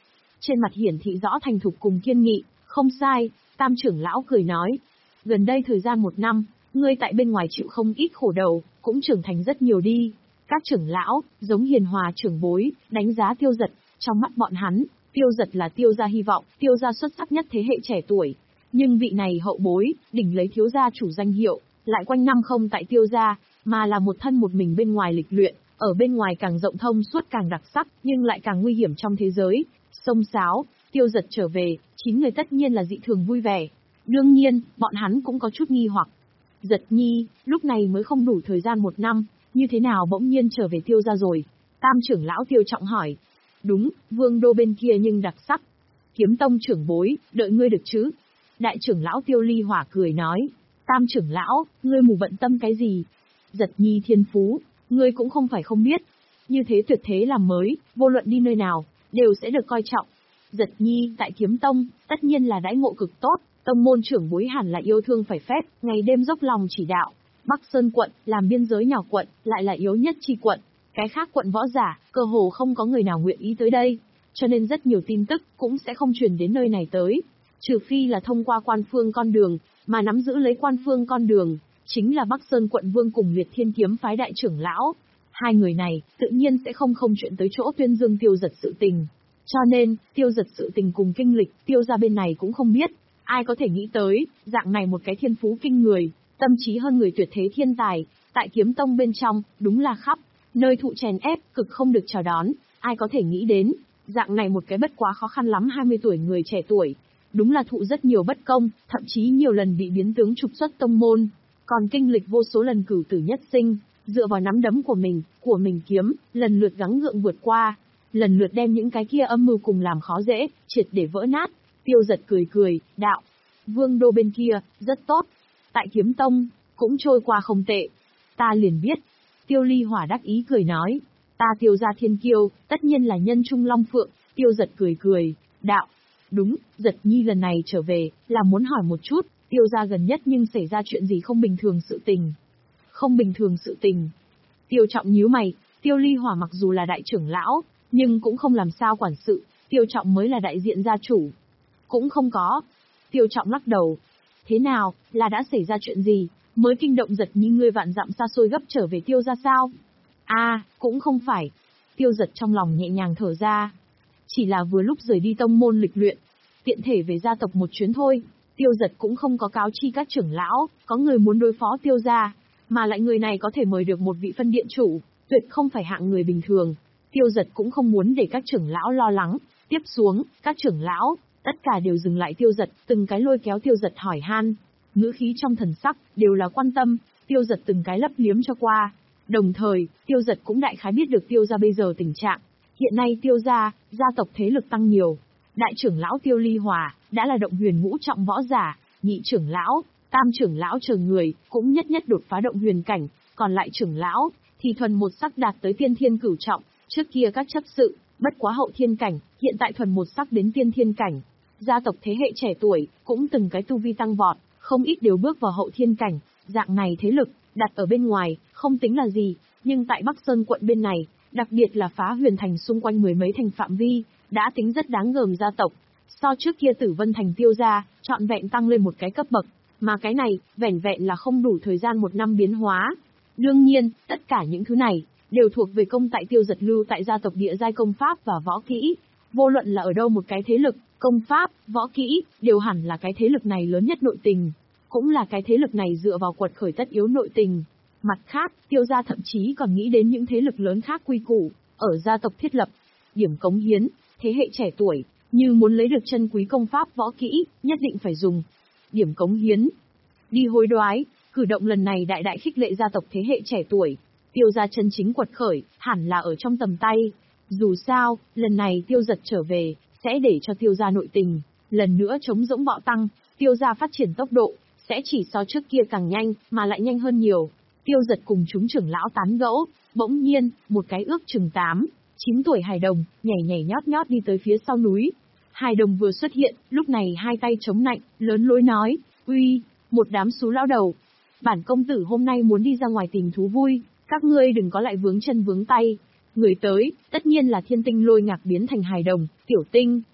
trên mặt hiển thị rõ thành thục cùng kiên nghị. Không sai, Tam trưởng lão cười nói. Gần đây thời gian một năm, ngươi tại bên ngoài chịu không ít khổ đầu, cũng trưởng thành rất nhiều đi. Các trưởng lão, giống hiền hòa trưởng bối, đánh giá Tiêu Giật, trong mắt bọn hắn, Tiêu Giật là Tiêu gia hy vọng, Tiêu gia xuất sắc nhất thế hệ trẻ tuổi. Nhưng vị này hậu bối, đỉnh lấy thiếu gia chủ danh hiệu, lại quanh năm không tại Tiêu gia, mà là một thân một mình bên ngoài lịch luyện, ở bên ngoài càng rộng thông suốt càng đặc sắc, nhưng lại càng nguy hiểm trong thế giới. Xông xáo, Tiêu Giật trở về, chín người tất nhiên là dị thường vui vẻ. Đương nhiên, bọn hắn cũng có chút nghi hoặc. Giật nhi, lúc này mới không đủ thời gian một năm, như thế nào bỗng nhiên trở về Tiêu gia rồi? Tam trưởng lão Tiêu Trọng hỏi. Đúng, vương đô bên kia nhưng đặc sắc. Kiếm tông trưởng bối, đợi ngươi được chứ? Đại trưởng lão Tiêu Ly Hỏa cười nói. Tam trưởng lão, ngươi mù bận tâm cái gì? Giật nhi thiên phú, ngươi cũng không phải không biết. Như thế tuyệt thế làm mới, vô luận đi nơi nào, đều sẽ được coi trọng. Giật nhi tại kiếm tông, tất nhiên là đãi ngộ cực tốt, tông môn trưởng bối hẳn là yêu thương phải phép, ngày đêm dốc lòng chỉ đạo. Bắc Sơn quận, làm biên giới nhỏ quận, lại là yếu nhất chi quận. Cái khác quận võ giả, cơ hồ không có người nào nguyện ý tới đây. Cho nên rất nhiều tin tức, cũng sẽ không truyền đến nơi này tới. Trừ phi là thông qua quan phương con đường, mà nắm giữ lấy quan phương con đường, chính là Bắc Sơn quận vương cùng Liệt Thiên kiếm phái đại trưởng lão. Hai người này, tự nhiên sẽ không không chuyện tới chỗ tuyên dương Tiêu Giật sự tình. Cho nên, Tiêu Giật sự tình cùng kinh lịch, Tiêu gia bên này cũng không biết. Ai có thể nghĩ tới, dạng này một cái thiên phú kinh người, tâm trí hơn người tuyệt thế thiên tài, tại kiếm tông bên trong, đúng là khắp nơi thụ chèn ép, cực không được chào đón. Ai có thể nghĩ đến, dạng này một cái bất quá khó khăn lắm hai mươi tuổi người trẻ tuổi, đúng là thụ rất nhiều bất công, thậm chí nhiều lần bị biến tướng trục xuất tông môn, còn kinh lịch vô số lần cửu tử nhất sinh, dựa vào nắm đấm của mình, của mình kiếm, lần lượt gắng gượng vượt qua, lần lượt đem những cái kia âm mưu cùng làm khó dễ, triệt để vỡ nát. Tiêu Giật cười cười, đạo, vương đô bên kia, rất tốt. Tại kiếm tông, cũng trôi qua không tệ. Ta liền biết. Tiêu Ly Hỏa đắc ý cười nói, ta Tiêu gia thiên kiêu, tất nhiên là nhân trung long phượng. Tiêu Giật cười cười, đạo, đúng, Giật nhi lần này trở về, là muốn hỏi một chút, Tiêu gia gần nhất nhưng xảy ra chuyện gì không bình thường sự tình. Không bình thường sự tình. Tiêu Trọng nhíu mày, Tiêu Ly Hỏa mặc dù là đại trưởng lão, nhưng cũng không làm sao quản sự, Tiêu Trọng mới là đại diện gia chủ. Cũng không có. Tiêu Trọng lắc đầu. Thế nào, là đã xảy ra chuyện gì, mới kinh động Giật nhi ngươi vạn dặm xa xôi gấp trở về Tiêu gia sao? À, cũng không phải. Tiêu Giật trong lòng nhẹ nhàng thở ra. Chỉ là vừa lúc rời đi tông môn lịch luyện, tiện thể về gia tộc một chuyến thôi. Tiêu Giật cũng không có cáo chi các trưởng lão, có người muốn đối phó Tiêu gia, mà lại người này có thể mời được một vị phân điện chủ, tuyệt không phải hạng người bình thường. Tiêu Giật cũng không muốn để các trưởng lão lo lắng. Tiếp xuống, các trưởng lão, tất cả đều dừng lại Tiêu Giật, từng cái lôi kéo Tiêu Giật hỏi han. Ngữ khí trong thần sắc, đều là quan tâm, Tiêu Giật từng cái lấp liếm cho qua. Đồng thời, Tiêu Giật cũng đại khái biết được Tiêu gia bây giờ tình trạng. Hiện nay Tiêu gia, gia tộc thế lực tăng nhiều. Đại trưởng lão Tiêu Ly Hỏa, đã là động huyền ngũ trọng võ giả, nhị trưởng lão, tam trưởng lão chờ người, cũng nhất nhất đột phá động huyền cảnh, còn lại trưởng lão, thì thuần một sắc đạt tới tiên thiên cửu trọng, trước kia các chấp sự, bất quá hậu thiên cảnh, hiện tại thuần một sắc đến tiên thiên cảnh. Gia tộc thế hệ trẻ tuổi, cũng từng cái tu vi tăng vọt, không ít đều bước vào hậu thiên cảnh, dạng này thế lực, đặt ở bên ngoài, không tính là gì, nhưng tại Bắc Sơn quận bên này, đặc biệt là phá huyền thành xung quanh mười mấy thành phạm vi, đã tính rất đáng gờm gia tộc. So trước kia Tử Vân thành Tiêu gia, trọn vẹn tăng lên một cái cấp bậc, mà cái này, vẻn vẹn là không đủ thời gian một năm biến hóa. Đương nhiên, tất cả những thứ này, đều thuộc về công tại Tiêu Giật lưu tại gia tộc địa giai công pháp và võ kỹ. Vô luận là ở đâu một cái thế lực, công pháp, võ kỹ, đều hẳn là cái thế lực này lớn nhất nội tình. Cũng là cái thế lực này dựa vào quật khởi tất yếu nội tình. Mặt khác, Tiêu gia thậm chí còn nghĩ đến những thế lực lớn khác quy củ, ở gia tộc thiết lập. Điểm cống hiến, thế hệ trẻ tuổi, như muốn lấy được chân quý công pháp võ kỹ, nhất định phải dùng. Điểm cống hiến. Đi hối đoái, cử động lần này đại đại khích lệ gia tộc thế hệ trẻ tuổi. Tiêu gia chân chính quật khởi, hẳn là ở trong tầm tay. Dù sao, lần này Tiêu Giật trở về, sẽ để cho Tiêu gia nội tình, lần nữa chống rỗng bạo tăng, Tiêu gia phát triển tốc độ, sẽ chỉ so trước kia càng nhanh, mà lại nhanh hơn nhiều. Tiêu Giật cùng chúng trưởng lão tán gẫu, bỗng nhiên, một cái ước chừng tám, chín tuổi hài đồng, nhảy nhảy nhót nhót đi tới phía sau núi. Hài đồng vừa xuất hiện, lúc này hai tay chống nạnh, lớn lối nói, uy, một đám xú lão đầu. Bản công tử hôm nay muốn đi ra ngoài tìm thú vui, các ngươi đừng có lại vướng chân vướng tay. Người tới, tất nhiên là thiên tinh lôi ngạc biến thành hài đồng, tiểu tinh.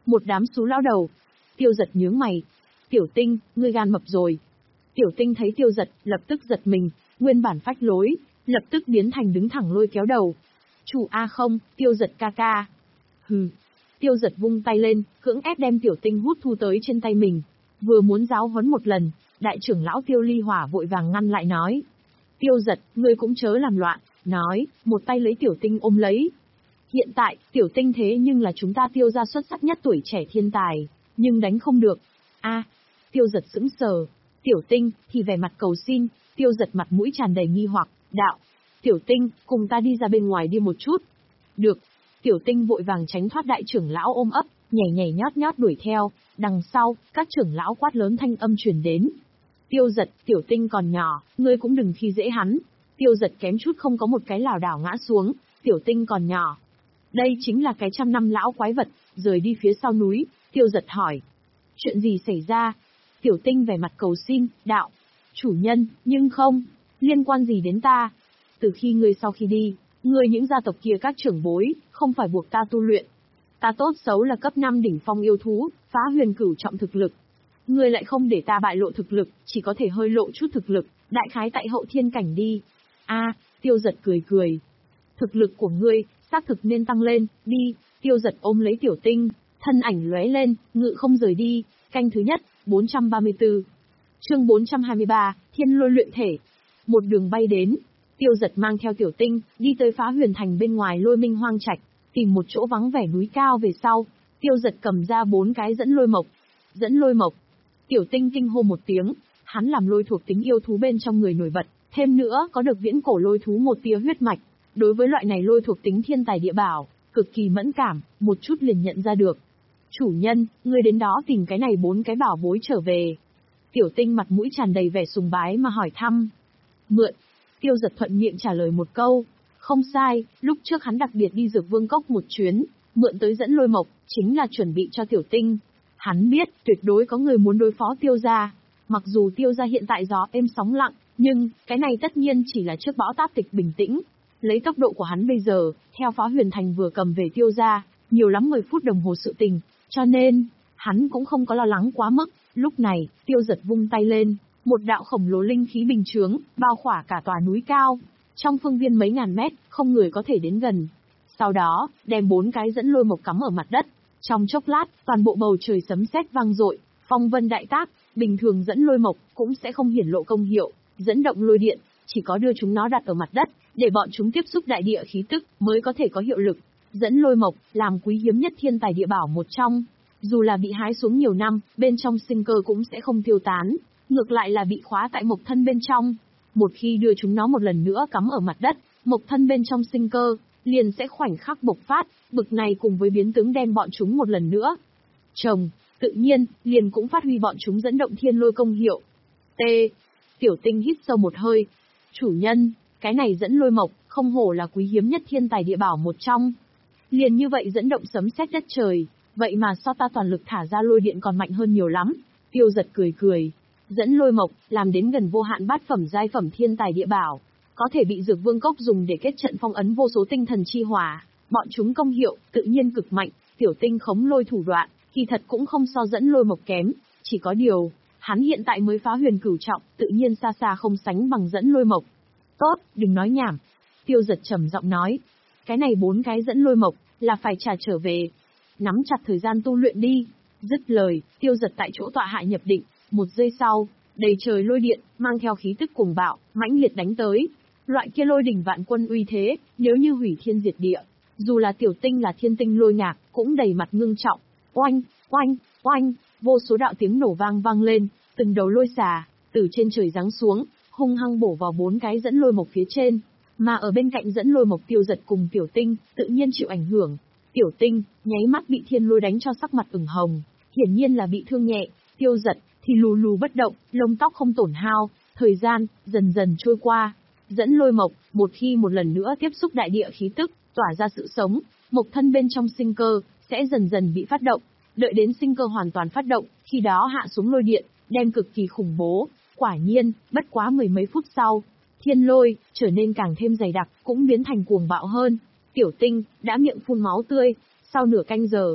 Một đám xú lão đầu. Tiêu Dật nhướng mày. Tiểu Tinh, ngươi gan mập rồi. Tiểu Tinh thấy Tiêu Dật, lập tức giật mình, nguyên bản phách lối, lập tức biến thành đứng thẳng lôi kéo đầu. Chủ A không, Tiêu Dật ca ca. Hừ. Tiêu Dật vung tay lên, cưỡng ép đem Tiểu Tinh hút thu tới trên tay mình. Vừa muốn giáo huấn một lần, đại trưởng lão Tiêu Ly Hỏa vội vàng ngăn lại nói. Tiêu Dật, ngươi cũng chớ làm loạn, nói, một tay lấy Tiểu Tinh ôm lấy. Hiện tại, Tiểu Tinh thế nhưng là chúng ta Tiêu gia xuất sắc nhất tuổi trẻ thiên tài, nhưng đánh không được. A, Tiêu Dật sững sờ. Tiểu Tinh, thì vẻ mặt cầu xin. Tiêu Dật mặt mũi tràn đầy nghi hoặc, đạo. Tiểu Tinh, cùng ta đi ra bên ngoài đi một chút. Được. Tiểu Tinh vội vàng tránh thoát đại trưởng lão ôm ấp, nhảy nhảy nhót nhót đuổi theo. Đằng sau, các trưởng lão quát lớn thanh âm truyền đến. Tiêu Dật, Tiểu Tinh còn nhỏ, ngươi cũng đừng khi dễ hắn. Tiêu Dật kém chút không có một cái lảo đảo ngã xuống. Tiểu Tinh còn nhỏ. Đây chính là cái trăm năm lão quái vật. Rời đi phía sau núi, Tiêu Dật hỏi. Chuyện gì xảy ra? Tiểu Tinh vẻ mặt cầu xin, đạo. Chủ nhân, nhưng không, liên quan gì đến ta? Từ khi ngươi sau khi đi, ngươi những gia tộc kia các trưởng bối, không phải buộc ta tu luyện. Ta tốt xấu là cấp năm đỉnh phong yêu thú, phá huyền cửu trọng thực lực. Ngươi lại không để ta bại lộ thực lực, chỉ có thể hơi lộ chút thực lực, đại khái tại hậu thiên cảnh đi. A, Tiêu Dật cười cười. Thực lực của ngươi, xác thực nên tăng lên, đi. Tiêu Dật ôm lấy Tiểu Tinh, thân ảnh lóe lên, ngự không rời đi. Canh thứ nhất, bốn trăm ba mươi tư. Chương bốn trăm hai mươi ba, Thiên Lôi luyện thể. Một đường bay đến, Tiêu Dật mang theo Tiểu Tinh, đi tới Phá Huyền Thành bên ngoài Lôi Minh Hoang Trạch, tìm một chỗ vắng vẻ núi cao về sau. Tiêu Dật cầm ra bốn cái dẫn lôi mộc. Dẫn lôi mộc. Tiểu Tinh kinh hô một tiếng, hắn làm lôi thuộc tính yêu thú bên trong người nổi bật, thêm nữa có được viễn cổ lôi thú một tia huyết mạch. Đối với loại này lôi thuộc tính thiên tài địa bảo, cực kỳ mẫn cảm, một chút liền nhận ra được. Chủ nhân, ngươi đến đó tìm cái này bốn cái bảo bối trở về. Tiểu Tinh mặt mũi tràn đầy vẻ sùng bái mà hỏi thăm. Mượn. Tiêu Dật thuận miệng trả lời một câu. Không sai, lúc trước hắn đặc biệt đi Dược Vương Cốc một chuyến, mượn tới dẫn lôi mộc, chính là chuẩn bị cho Tiểu Tinh. Hắn biết, tuyệt đối có người muốn đối phó Tiêu gia. Mặc dù Tiêu gia hiện tại gió êm sóng lặng, nhưng, cái này tất nhiên chỉ là trước bão táp tịch bình tĩnh. Lấy tốc độ của hắn bây giờ, theo Phá Huyền Thành vừa cầm về Tiêu gia, nhiều lắm mười phút đồng hồ sự tình, cho nên, hắn cũng không có lo lắng quá mức. Lúc này, Tiêu Dật vung tay lên, một đạo khổng lồ linh khí bình chướng, bao khỏa cả tòa núi cao. Trong phương viên mấy ngàn mét, không người có thể đến gần. Sau đó, đem bốn cái dẫn lôi mộc cắm ở mặt đất. Trong chốc lát, toàn bộ bầu trời sấm sét vang dội, phong vân đại tác. Bình thường dẫn lôi mộc cũng sẽ không hiển lộ công hiệu, dẫn động lôi điện, chỉ có đưa chúng nó đặt ở mặt đất, để bọn chúng tiếp xúc đại địa khí tức mới có thể có hiệu lực. Dẫn lôi mộc, làm quý hiếm nhất thiên tài địa bảo một trong. Dù là bị hái xuống nhiều năm, bên trong sinh cơ cũng sẽ không tiêu tán, ngược lại là bị khóa tại mộc thân bên trong. Một khi đưa chúng nó một lần nữa cắm ở mặt đất, mộc thân bên trong sinh cơ, liền sẽ khoảnh khắc bộc phát, bực này cùng với biến tướng đem bọn chúng một lần nữa trồng, tự nhiên, liền cũng phát huy bọn chúng dẫn động thiên lôi công hiệu. T. Tiểu Tinh hít sâu một hơi. Chủ nhân, cái này dẫn lôi mộc, không hổ là quý hiếm nhất thiên tài địa bảo một trong. Liền như vậy dẫn động sấm sét đất trời, vậy mà so ta toàn lực thả ra lôi điện còn mạnh hơn nhiều lắm. Tiêu Dật cười cười. Dẫn lôi mộc, làm đến gần vô hạn bát phẩm giai phẩm thiên tài địa bảo, có thể bị Dược Vương Cốc dùng để kết trận phong ấn vô số tinh thần chi hỏa, bọn chúng công hiệu, tự nhiên cực mạnh. Tiểu Tinh khống lôi thủ đoạn, kỳ thật cũng không so dẫn lôi mộc kém, chỉ có điều, hắn hiện tại mới phá huyền cửu trọng, tự nhiên xa xa không sánh bằng dẫn lôi mộc. Tốt, đừng nói nhảm. Tiêu Dật trầm giọng nói, cái này bốn cái dẫn lôi mộc, là phải trả trở về. Nắm chặt thời gian tu luyện đi. Dứt lời, Tiêu Dật tại chỗ tọa hạ nhập định, một giây sau, đầy trời lôi điện, mang theo khí tức cuồng bạo, mãnh liệt đánh tới. Loại kia lôi đỉnh vạn quân uy thế, nếu như hủy thiên diệt địa, dù là Tiểu Tinh là thiên tinh lôi nhạc, cũng đầy mặt ngưng trọng. Oanh, oanh, oanh, vô số đạo tiếng nổ vang vang lên, từng đầu lôi xà, từ trên trời giáng xuống, hung hăng bổ vào bốn cái dẫn lôi mộc phía trên. Mà ở bên cạnh dẫn lôi mộc Tiêu Dật cùng Tiểu Tinh, tự nhiên chịu ảnh hưởng. Tiểu Tinh, nháy mắt bị thiên lôi đánh cho sắc mặt ửng hồng, hiển nhiên là bị thương nhẹ. Tiêu Dật, thì lù lù bất động, lông tóc không tổn hao. Thời gian, dần dần trôi qua. Dẫn lôi mộc, một khi một lần nữa tiếp xúc đại địa khí tức, tỏa ra sự sống, mộc thân bên trong sinh cơ, sẽ dần dần bị phát động. Đợi đến sinh cơ hoàn toàn phát động, khi đó hạ xuống lôi điện, đem cực kỳ khủng bố. Quả nhiên, bất quá mười mấy phút sau, thiên lôi, trở nên càng thêm dày đặc, cũng biến thành cuồng bạo hơn. Tiểu Tinh, đã miệng phun máu tươi. Sau nửa canh giờ,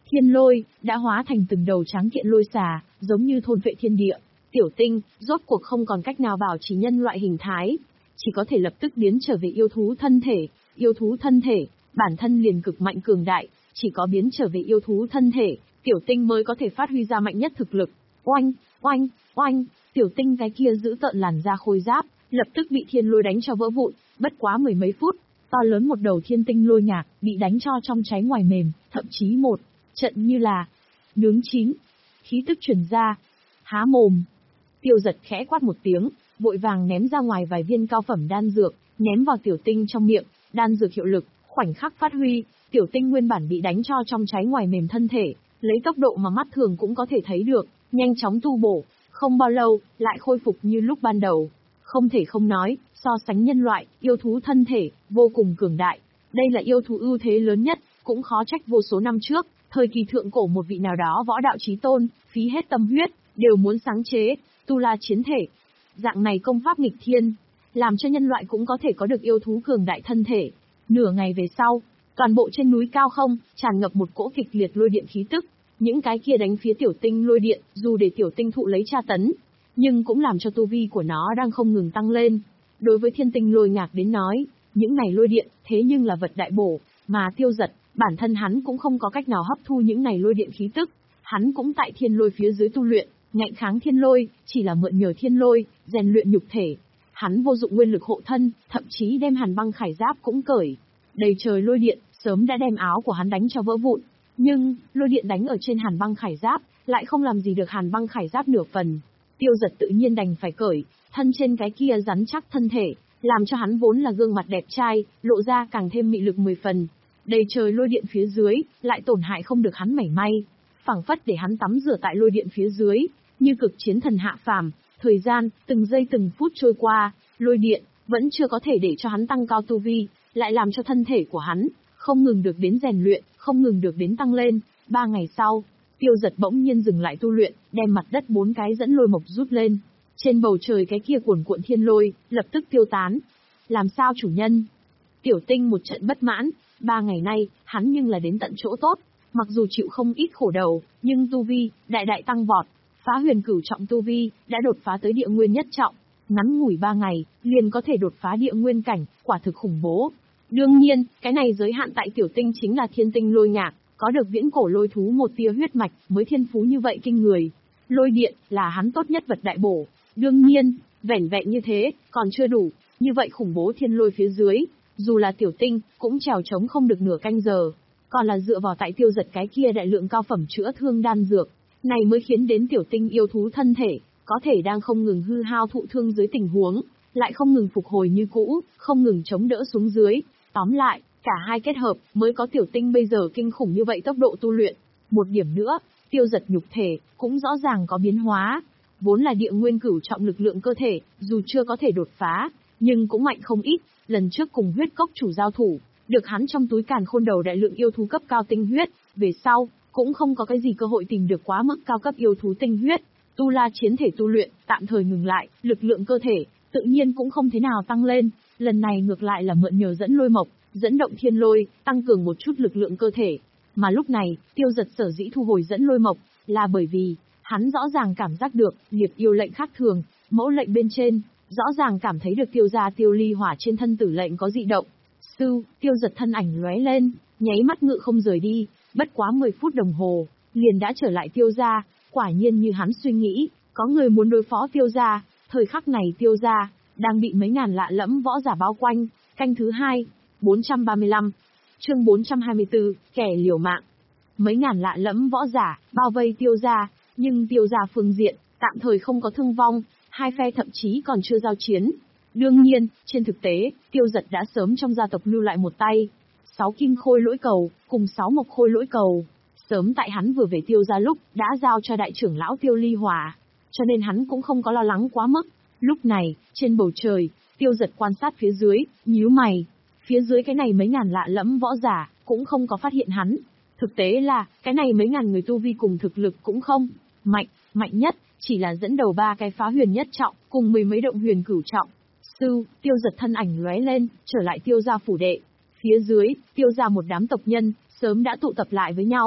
Thiên lôi, đã hóa thành từng đầu tráng kiện lôi xà, giống như thôn vệ thiên địa. Tiểu tinh, rốt cuộc không còn cách nào bảo trì nhân loại hình thái. Chỉ có thể lập tức biến trở về yêu thú thân thể. Yêu thú thân thể, bản thân liền cực mạnh cường đại. Chỉ có biến trở về yêu thú thân thể, tiểu tinh mới có thể phát huy ra mạnh nhất thực lực. Oanh, oanh, oanh, tiểu tinh cái kia giữ tợn làn da khôi giáp, lập tức bị thiên lôi đánh cho vỡ vụn. Bất quá mười mấy phút, to lớn một đầu thiên tinh lôi nhạc, bị đánh cho trong cháy ngoài mềm, thậm chí một trận như là nướng chín. Khí tức truyền ra. Há mồm. Tiêu Giật khẽ quát một tiếng, vội vàng ném ra ngoài vài viên cao phẩm đan dược, ném vào tiểu tinh trong miệng. Đan dược hiệu lực, khoảnh khắc phát huy, tiểu tinh nguyên bản bị đánh cho trong cháy ngoài mềm thân thể, lấy tốc độ mà mắt thường cũng có thể thấy được, nhanh chóng tu bổ, không bao lâu, lại khôi phục như lúc ban đầu. Không thể không nói, so sánh nhân loại, yêu thú thân thể, vô cùng cường đại. Đây là yêu thú ưu thế lớn nhất, cũng khó trách vô số năm trước, thời kỳ thượng cổ một vị nào đó võ đạo chí tôn, phí hết tâm huyết, đều muốn sáng chế, tu la chiến thể. Dạng này công pháp nghịch thiên, làm cho nhân loại cũng có thể có được yêu thú cường đại thân thể. Nửa ngày về sau, toàn bộ trên núi cao không, tràn ngập một cỗ kịch liệt lôi điện khí tức. Những cái kia đánh phía tiểu tinh lôi điện, dù để tiểu tinh thụ lấy tra tấn, nhưng cũng làm cho tu vi của nó đang không ngừng tăng lên. Đối với thiên tinh lôi ngạc đến nói, những này lôi điện, thế nhưng là vật đại bổ, mà Tiêu Giật, bản thân hắn cũng không có cách nào hấp thu những này lôi điện khí tức. Hắn cũng tại thiên lôi phía dưới tu luyện, ngạnh kháng thiên lôi, chỉ là mượn nhờ thiên lôi, rèn luyện nhục thể. Hắn vô dụng nguyên lực hộ thân, thậm chí đem hàn băng khải giáp cũng cởi. Đầy trời lôi điện, sớm đã đem áo của hắn đánh cho vỡ vụn. Nhưng, lôi điện đánh ở trên hàn băng khải giáp, lại không làm gì được hàn băng khải giáp nửa phần. Tiêu Giật tự nhiên đành phải cởi, thân trên cái kia rắn chắc thân thể, làm cho hắn vốn là gương mặt đẹp trai, lộ ra càng thêm mị lực mười phần. Đầy trời lôi điện phía dưới, lại tổn hại không được hắn mảy may. Phảng phất để hắn tắm rửa tại lôi điện phía dưới, như cực chiến thần hạ phàm. Thời gian, từng giây từng phút trôi qua, lôi điện, vẫn chưa có thể để cho hắn tăng cao tu vi, lại làm cho thân thể của hắn, không ngừng được đến rèn luyện, không ngừng được đến tăng lên. Ba ngày sau, Tiêu Giật bỗng nhiên dừng lại tu luyện, đem mặt đất bốn cái dẫn lôi mộc rút lên. Trên bầu trời cái kia cuồn cuộn thiên lôi, lập tức tiêu tán. Làm sao chủ nhân? Tiểu tinh một trận bất mãn, ba ngày nay, hắn nhưng là đến tận chỗ tốt. Mặc dù chịu không ít khổ đầu, nhưng tu vi, đại đại tăng vọt. Phá huyền cửu trọng tu vi, đã đột phá tới địa nguyên nhất trọng. Ngắn ngủi ba ngày, liền có thể đột phá địa nguyên cảnh, quả thực khủng bố. Đương nhiên, cái này giới hạn tại tiểu tinh chính là thiên tinh lôi ngạc, có được viễn cổ lôi thú một tia huyết mạch, mới thiên phú như vậy kinh người. Lôi điện, là hắn tốt nhất vật đại bổ. Đương nhiên, vẻn vẹn như thế, còn chưa đủ, như vậy khủng bố thiên lôi phía dưới, dù là tiểu tinh, cũng trèo trống không được nửa canh giờ. Còn là dựa vào tại Tiêu Giật cái kia đại lượng cao phẩm chữa thương đan dược, này mới khiến đến tiểu tinh yêu thú thân thể, có thể đang không ngừng hư hao thụ thương dưới tình huống, lại không ngừng phục hồi như cũ, không ngừng chống đỡ xuống dưới. Tóm lại, cả hai kết hợp, mới có tiểu tinh bây giờ kinh khủng như vậy tốc độ tu luyện. Một điểm nữa, Tiêu Giật nhục thể, cũng rõ ràng có biến hóa. Vốn là địa nguyên cửu trọng lực lượng cơ thể, dù chưa có thể đột phá, nhưng cũng mạnh không ít. Lần trước cùng huyết cốc chủ giao thủ, được hắn trong túi càn khôn đầu đại lượng yêu thú cấp cao tinh huyết, về sau, cũng không có cái gì cơ hội tìm được quá mức cao cấp yêu thú tinh huyết. Tu la chiến thể tu luyện, tạm thời ngừng lại, lực lượng cơ thể, tự nhiên cũng không thế nào tăng lên. Lần này ngược lại là mượn nhờ dẫn lôi mộc, dẫn động thiên lôi, tăng cường một chút lực lượng cơ thể. Mà lúc này, Tiêu Giật sở dĩ thu hồi dẫn lôi mộc, là bởi vì, hắn rõ ràng cảm giác được, liệt yêu lệnh khác thường, mẫu lệnh bên trên, rõ ràng cảm thấy được tiêu gia tiêu ly hỏa trên thân tử lệnh có dị động. Sư, Tiêu Giật thân ảnh lóe lên, nháy mắt ngự không rời đi, bất quá mười phút đồng hồ, liền đã trở lại tiêu gia. Quả nhiên như hắn suy nghĩ, có người muốn đối phó tiêu gia. Thời khắc này tiêu gia, đang bị mấy ngàn lạ lẫm võ giả bao quanh. Canh thứ hai, bốn trăm ba mươi lăm, chương bốn trăm hai mươi tư, kẻ liều mạng. Mấy ngàn lạ lẫm võ giả, bao vây tiêu gia, nhưng tiêu gia phương diện, tạm thời không có thương vong, hai phe thậm chí còn chưa giao chiến. Đương nhiên, trên thực tế, Tiêu Giật đã sớm trong gia tộc lưu lại một tay. Sáu kim khôi lỗi cầu, cùng sáu mộc khôi lỗi cầu. Sớm tại hắn vừa về tiêu gia lúc, đã giao cho đại trưởng lão Tiêu Ly Hỏa. Cho nên hắn cũng không có lo lắng quá mức. Lúc này, trên bầu trời, Tiêu Giật quan sát phía dưới, nhíu mày. Phía dưới cái này mấy ngàn lạ lẫm võ giả, cũng không có phát hiện hắn. Thực tế là, cái này mấy ngàn người tu vi cùng thực lực cũng không mạnh, mạnh nhất, chỉ là dẫn đầu ba cái phá huyền nhất trọng, cùng mười mấy động huyền cửu trọng. Sư, Tiêu Giật thân ảnh lóe lên, trở lại tiêu gia phủ đệ. Phía dưới, tiêu gia một đám tộc nhân, sớm đã tụ tập lại với nhau.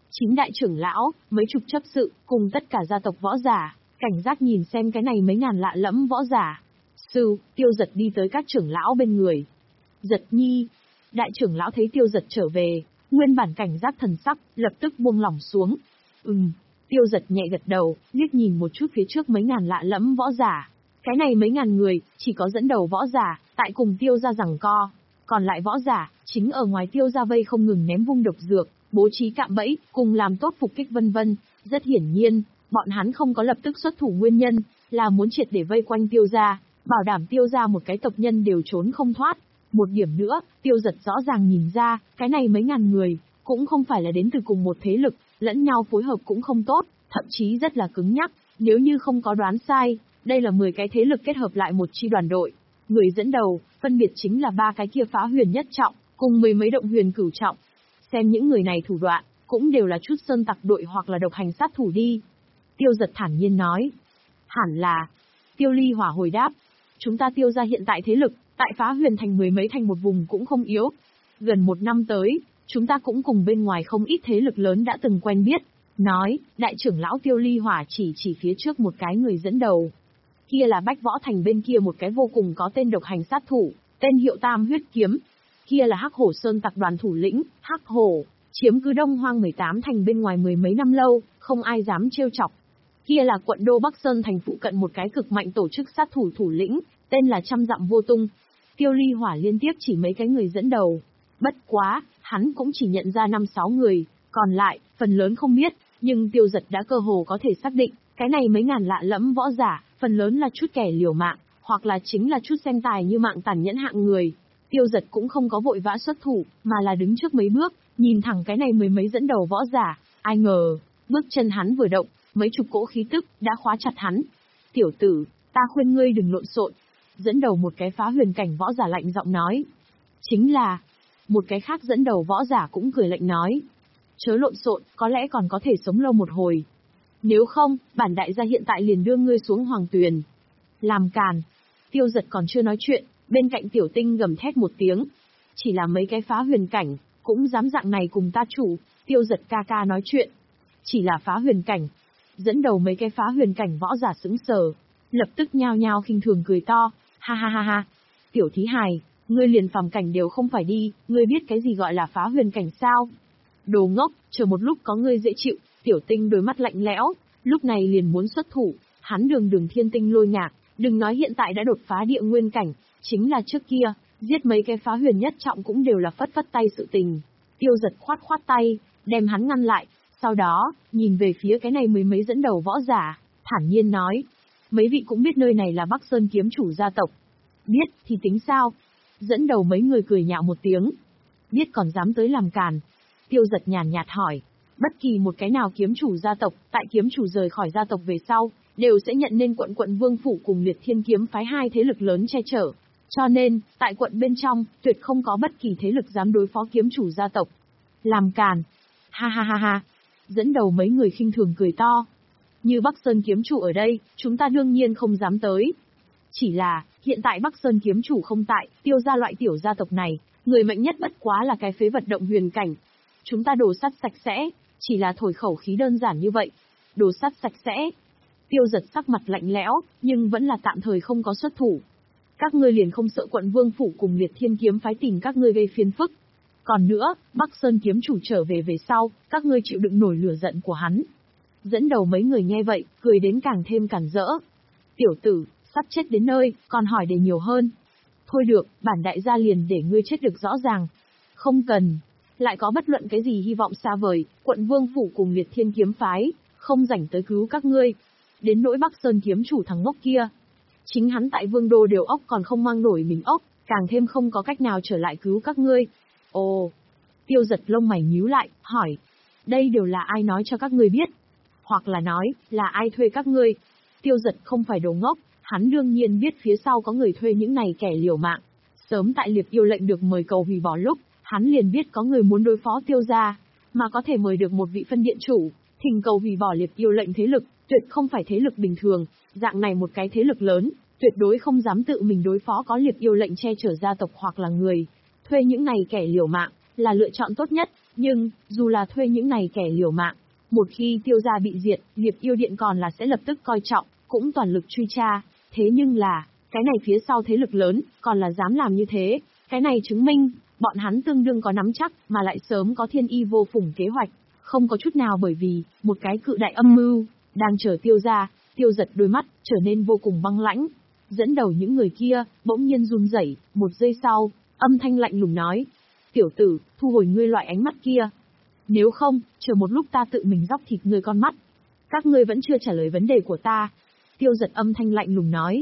Chính đại trưởng lão, mấy chục chấp sự, cùng tất cả gia tộc võ giả, cảnh giác nhìn xem cái này mấy ngàn lạ lẫm võ giả. Sư, Tiêu Giật đi tới các trưởng lão bên người. Giật nhi. Đại trưởng lão thấy Tiêu Giật trở về, nguyên bản cảnh giác thần sắc, lập tức buông lỏng xuống. Ừm. Tiêu Giật nhẹ gật đầu, liếc nhìn một chút phía trước mấy ngàn lạ lẫm võ giả. Cái này mấy ngàn người, chỉ có dẫn đầu võ giả, tại cùng Tiêu gia giằng co. Còn lại võ giả, chính ở ngoài Tiêu gia vây không ngừng ném vung độc dược, bố trí cạm bẫy, cùng làm tốt phục kích vân vân. Rất hiển nhiên, bọn hắn không có lập tức xuất thủ nguyên nhân, là muốn triệt để vây quanh Tiêu gia, bảo đảm Tiêu gia một cái tộc nhân đều trốn không thoát. Một điểm nữa, Tiêu Giật rõ ràng nhìn ra, cái này mấy ngàn người, cũng không phải là đến từ cùng một thế lực, lẫn nhau phối hợp cũng không tốt, thậm chí rất là cứng nhắc. Nếu như không có đoán sai, đây là mười cái thế lực kết hợp lại một chi đoàn đội. Người dẫn đầu, phân biệt chính là ba cái kia phá huyền nhất trọng, cùng mười mấy động huyền cửu trọng. Xem những người này thủ đoạn, cũng đều là chút sơn tặc đội hoặc là độc hành sát thủ đi. Tiêu Giật thản nhiên nói. Hẳn là. Tiêu Ly Hỏa hồi đáp. Chúng ta Tiêu gia hiện tại thế lực, tại phá huyền thành mười mấy thành một vùng cũng không yếu. Gần một năm tới, chúng ta cũng cùng bên ngoài không ít thế lực lớn đã từng quen biết. Nói, đại trưởng lão Tiêu Ly Hỏa chỉ chỉ phía trước một cái người dẫn đầu. Kia là Bách Võ Thành bên kia một cái vô cùng có tên độc hành sát thủ, tên hiệu Tam Huyết Kiếm. Kia là Hắc Hổ Sơn tặc đoàn thủ lĩnh, Hắc Hổ, chiếm cứ Đông Hoang mười tám thành bên ngoài mười mấy năm lâu, không ai dám trêu chọc. Kia là quận đô Bắc Sơn thành phụ cận một cái cực mạnh tổ chức sát thủ thủ lĩnh, tên là Trăm Dặm Vô Tung. Tiêu Ly Hỏa liên tiếp chỉ mấy cái người dẫn đầu. Bất quá, hắn cũng chỉ nhận ra năm sáu người, còn lại, phần lớn không biết, nhưng Tiêu Giật đã cơ hồ có thể xác định, cái này mấy ngàn lạ lẫm võ giả, phần lớn là chút kẻ liều mạng, hoặc là chính là chút xem tài như mạng tàn nhẫn hạng người. Tiêu Giật cũng không có vội vã xuất thủ, mà là đứng trước mấy bước, nhìn thẳng cái này mười mấy dẫn đầu võ giả, ai ngờ, bước chân hắn vừa động, mấy chục cỗ khí tức đã khóa chặt hắn. Tiểu tử, ta khuyên ngươi đừng lộn xộn. Dẫn đầu một cái phá huyền cảnh võ giả lạnh giọng nói. Chính là, một cái khác dẫn đầu võ giả cũng cười lạnh nói. Chớ lộn xộn, có lẽ còn có thể sống lâu một hồi. Nếu không, bản đại gia hiện tại liền đưa ngươi xuống hoàng tuyền. Làm càn. Tiêu Giật còn chưa nói chuyện, bên cạnh Tiểu Tinh gầm thét một tiếng. Chỉ là mấy cái phá huyền cảnh, cũng dám dạng này cùng ta chủ, Tiêu Giật ca ca nói chuyện. Chỉ là phá huyền cảnh. Dẫn đầu mấy cái phá huyền cảnh võ giả sững sờ, lập tức nhao nhao khinh thường cười to. Ha ha ha ha. Tiểu thí hài, ngươi liền phàm cảnh đều không phải đi, ngươi biết cái gì gọi là phá huyền cảnh sao? Đồ ngốc, chờ một lúc có ngươi dễ chịu. Tiểu Tinh đôi mắt lạnh lẽo, lúc này liền muốn xuất thủ, hắn đường đường thiên tinh lôi ngạc, đừng nói hiện tại đã đột phá địa nguyên cảnh, chính là trước kia, giết mấy cái phá huyền nhất trọng cũng đều là phất phất tay sự tình. Tiêu Giật khoát khoát tay, đem hắn ngăn lại, sau đó, nhìn về phía cái này mười mấy dẫn đầu võ giả, thản nhiên nói, mấy vị cũng biết nơi này là Bắc Sơn kiếm chủ gia tộc. Biết thì tính sao? Dẫn đầu mấy người cười nhạo một tiếng. Biết còn dám tới làm càn. Tiêu Giật nhàn nhạt hỏi. Bất kỳ một cái nào kiếm chủ gia tộc, tại kiếm chủ rời khỏi gia tộc về sau, đều sẽ nhận nên quận quận vương phủ cùng Liệt Thiên kiếm phái hai thế lực lớn che chở. Cho nên, tại quận bên trong, tuyệt không có bất kỳ thế lực dám đối phó kiếm chủ gia tộc. Làm càn. Ha ha ha ha. Dẫn đầu mấy người khinh thường cười to. Như Bắc Sơn kiếm chủ ở đây, chúng ta đương nhiên không dám tới. Chỉ là, hiện tại Bắc Sơn kiếm chủ không tại, Tiêu gia loại tiểu gia tộc này, người mạnh nhất bất quá là cái phế vật động huyền cảnh. Chúng ta đổ sắt sạch sẽ, chỉ là thổi khẩu khí đơn giản như vậy. Đồ sắt sạch sẽ. Tiêu Giật sắc mặt lạnh lẽo, nhưng vẫn là tạm thời không có xuất thủ. Các ngươi liền không sợ quận vương phủ cùng Liệt Thiên kiếm phái tìm các ngươi gây phiền phức. Còn nữa, Bắc Sơn kiếm chủ trở về về sau, các ngươi chịu đựng nổi lửa giận của hắn. Dẫn đầu mấy người nghe vậy, cười đến càng thêm cản rỡ. Tiểu tử, sắp chết đến nơi, còn hỏi để nhiều hơn. Thôi được, bản đại gia liền để ngươi chết được rõ ràng. Không cần. Lại có bất luận cái gì hy vọng xa vời, quận vương phủ cùng Liệt Thiên kiếm phái, không rảnh tới cứu các ngươi. Đến nỗi Bắc Sơn kiếm chủ thằng ngốc kia. Chính hắn tại vương đô đều ốc còn không mang nổi mình ốc, càng thêm không có cách nào trở lại cứu các ngươi. Ồ. Tiêu Giật lông mày nhíu lại, hỏi. Đây đều là ai nói cho các ngươi biết? Hoặc là nói, là ai thuê các ngươi? Tiêu Giật không phải đồ ngốc, hắn đương nhiên biết phía sau có người thuê những này kẻ liều mạng. Sớm tại Liệp Yêu lệnh được mời cầu hủy bỏ lúc, hắn liền biết có người muốn đối phó Tiêu gia, mà có thể mời được một vị phân điện chủ, thỉnh cầu hủy bỏ Liệp Yêu lệnh thế lực, tuyệt không phải thế lực bình thường, dạng này một cái thế lực lớn, tuyệt đối không dám tự mình đối phó có Liệp Yêu lệnh che chở gia tộc hoặc là người. Thuê những này kẻ liều mạng, là lựa chọn tốt nhất, Nhưng, dù là thuê những này kẻ liều mạng, một khi Tiêu gia bị diệt, Liệp Yêu Điện còn là sẽ lập tức coi trọng, cũng toàn lực truy tra. Thế nhưng là, cái này phía sau thế lực lớn, còn là dám làm như thế. Cái này chứng minh, bọn hắn tương đương có nắm chắc, mà lại sớm có thiên y vô phùng kế hoạch. Không có chút nào bởi vì, một cái cự đại âm mưu, đang chờ Tiêu gia. Tiêu Giật đôi mắt, trở nên vô cùng băng lãnh. Dẫn đầu những người kia, bỗng nhiên run rẩy, một giây sau, âm thanh lạnh lùng nói. Tiểu tử, thu hồi ngươi loại ánh mắt kia. Nếu không, chờ một lúc ta tự mình róc thịt ngươi con mắt. Các ngươi vẫn chưa trả lời vấn đề của ta. Tiêu Giật âm thanh lạnh lùng nói.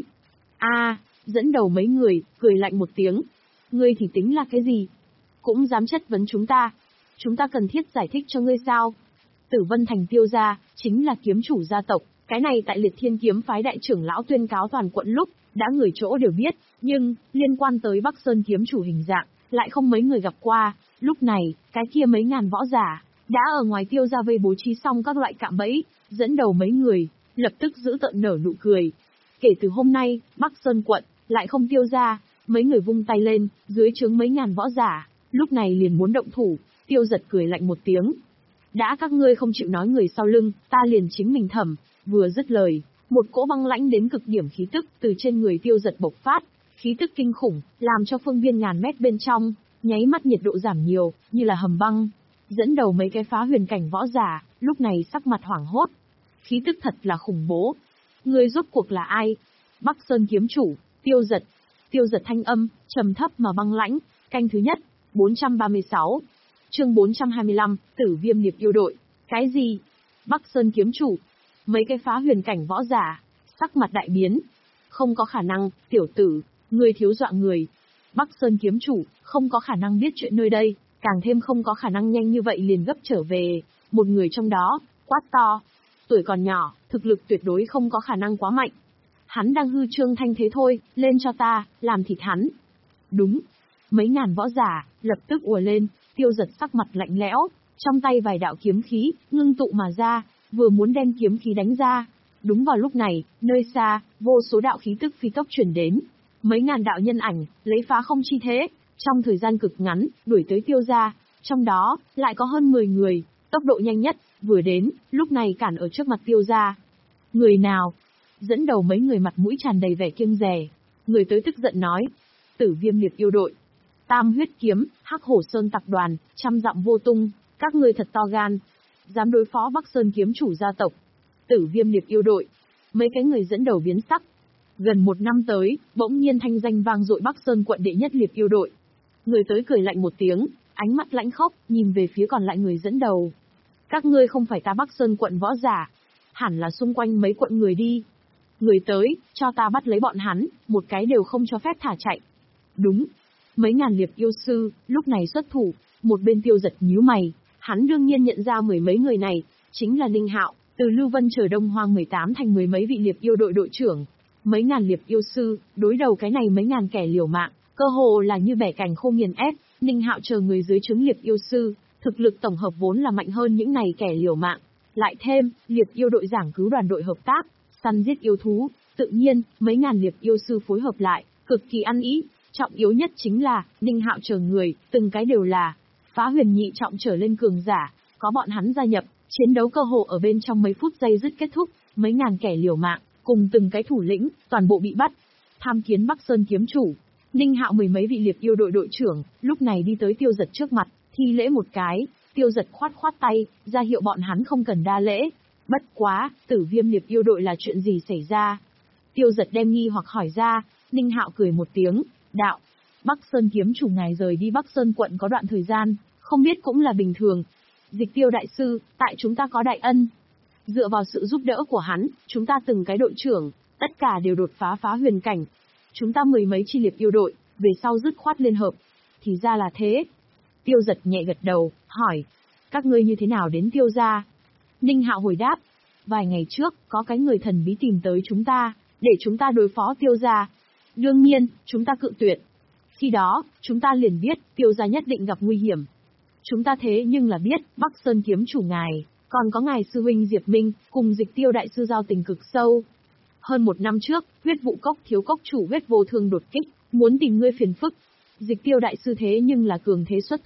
A, dẫn đầu mấy người, cười lạnh một tiếng. Ngươi thì tính là cái gì? Cũng dám chất vấn chúng ta. Chúng ta cần thiết giải thích cho ngươi sao? Tử Vân Thành Tiêu gia, chính là kiếm chủ gia tộc. Cái này tại Liệt Thiên kiếm phái đại trưởng lão tuyên cáo toàn quận lúc, đã người chỗ đều biết, nhưng, liên quan tới Bắc Sơn kiếm chủ hình dạng, lại không mấy người gặp qua. Lúc này, cái kia mấy ngàn võ giả, đã ở ngoài Tiêu gia vây bố trí xong các loại cạm bẫy, dẫn đầu mấy người, lập tức giữ tợn nở nụ cười. Kể từ hôm nay, Bắc Sơn quận, lại không Tiêu gia, mấy người vung tay lên, dưới trướng mấy ngàn võ giả, lúc này liền muốn động thủ. Tiêu Giật cười lạnh một tiếng. Đã các ngươi không chịu nói người sau lưng, ta liền chính mình thẩm. Vừa dứt lời, một cỗ băng lãnh đến cực điểm khí tức từ trên người Tiêu Giật bộc phát, khí tức kinh khủng, làm cho phương viên ngàn mét bên trong, nháy mắt nhiệt độ giảm nhiều, như là hầm băng. Dẫn đầu mấy cái phá huyền cảnh võ giả, lúc này sắc mặt hoảng hốt. Khí tức thật là khủng bố. Người rốt cuộc là ai? Bắc Sơn kiếm chủ, Tiêu Giật. Tiêu Giật thanh âm, trầm thấp mà băng lãnh, canh thứ nhất, bốn trăm ba mươi sáu. Chương bốn trăm hai mươi lăm, Tử Viêm Liệp Yêu đội. Cái gì? Bắc Sơn kiếm chủ? Mấy cái phá huyền cảnh võ giả, sắc mặt đại biến. Không có khả năng, tiểu tử, người thiếu dọa người. Bắc Sơn kiếm chủ, không có khả năng biết chuyện nơi đây, càng thêm không có khả năng nhanh như vậy liền gấp trở về. Một người trong đó, quát to. Tuổi còn nhỏ, thực lực tuyệt đối không có khả năng quá mạnh. Hắn đang hư trương thanh thế thôi, lên cho ta, làm thịt hắn. Đúng. Mấy ngàn võ giả, lập tức ùa lên, Tiêu Giật sắc mặt lạnh lẽo, trong tay vài đạo kiếm khí, ngưng tụ mà ra, vừa muốn đem kiếm khí đánh ra. Đúng vào lúc này, nơi xa, vô số đạo khí tức phi tốc truyền đến. Mấy ngàn đạo nhân ảnh, lấy phá không chi thế, trong thời gian cực ngắn, đuổi tới Tiêu gia, trong đó, lại có hơn mười người, tốc độ nhanh nhất, vừa đến, lúc này cản ở trước mặt Tiêu gia. Người nào? Dẫn đầu mấy người mặt mũi tràn đầy vẻ kiêng dè. Người tới tức giận nói. Tử Viêm Liệp Yêu đội. Tam huyết kiếm, Hắc Hổ Sơn tập đoàn, trăm dặm vô tung, các ngươi thật to gan. Dám đối phó Bắc Sơn kiếm chủ gia tộc. Tử Viêm Liệp Yêu đội. Mấy cái người dẫn đầu biến sắc. Gần một năm tới, bỗng nhiên thanh danh vang dội Bắc Sơn quận đệ nhất Liệp Yêu đội. Người tới cười lạnh một tiếng, ánh mắt lãnh khốc, nhìn về phía còn lại người dẫn đầu. Các ngươi không phải ta Bắc Sơn quận võ giả, hẳn là xung quanh mấy quận người đi. Người tới, cho ta bắt lấy bọn hắn, một cái đều không cho phép thả chạy. Đúng. Mấy ngàn liệp yêu sư, lúc này xuất thủ, một bên Tiêu Giật nhíu mày, hắn đương nhiên nhận ra mười mấy người này, chính là Ninh Hạo, từ Lưu Vân Trời Đông Hoang mười tám thành mười mấy vị liệp yêu đội đội trưởng. Mấy ngàn liệp yêu sư, đối đầu cái này mấy ngàn kẻ liều mạng, cơ hồ là như bẻ cành khô nghiền ép. Ninh Hạo chờ người dưới trướng liệp yêu sư, thực lực tổng hợp vốn là mạnh hơn những này kẻ liều mạng. Lại thêm, liệp yêu đội giảng cứu đoàn đội hợp tác, săn giết yêu thú, tự nhiên, mấy ngàn liệp yêu sư phối hợp lại, cực kỳ ăn ý. Trọng yếu nhất chính là, Ninh Hạo chờ người, từng cái đều là phá huyền nhị trọng trở lên cường giả, có bọn hắn gia nhập, chiến đấu cơ hồ ở bên trong mấy phút giây dứt kết thúc, mấy ngàn kẻ liều mạng, cùng từng cái thủ lĩnh, toàn bộ bị bắt. Tham kiến Bắc Sơn kiếm chủ, Ninh Hạo mười mấy vị liệp yêu đội đội trưởng, lúc này đi tới Tiêu Giật trước mặt, thi lễ một cái, Tiêu Giật khoát khoát tay, ra hiệu bọn hắn không cần đa lễ. Bất quá, Tử Viêm liệp yêu đội là chuyện gì xảy ra? Tiêu Giật đem nghi hoặc hỏi ra, Ninh Hạo cười một tiếng, đạo, Bắc Sơn kiếm chủ ngài rời đi Bắc Sơn quận có đoạn thời gian, không biết cũng là bình thường. Dịch Tiêu đại sư, tại chúng ta có đại ân. Dựa vào sự giúp đỡ của hắn, chúng ta từng cái đội trưởng, tất cả đều đột phá phá huyền cảnh. Chúng ta mười mấy chi liệp yêu đội, về sau dứt khoát liên hợp. Thì ra là thế. Tiêu Giật nhẹ gật đầu, hỏi, các ngươi như thế nào đến Tiêu gia? Ninh Hạo hồi đáp, vài ngày trước, có cái người thần bí tìm tới chúng ta, để chúng ta đối phó Tiêu gia. Đương nhiên, chúng ta cự tuyệt. Khi đó, chúng ta liền biết, Tiêu gia nhất định gặp nguy hiểm. Chúng ta thế nhưng là biết, Bắc Sơn kiếm chủ ngài, còn có ngài sư huynh Diệp Minh, cùng Dịch Tiêu đại sư giao tình cực sâu. Hơn một năm trước, huyết vụ cốc thiếu cốc chủ huyết vô thương đột kích, muốn tìm ngươi phiền phức. Dịch Tiêu đại sư thế nhưng là cường thế xuất thủ,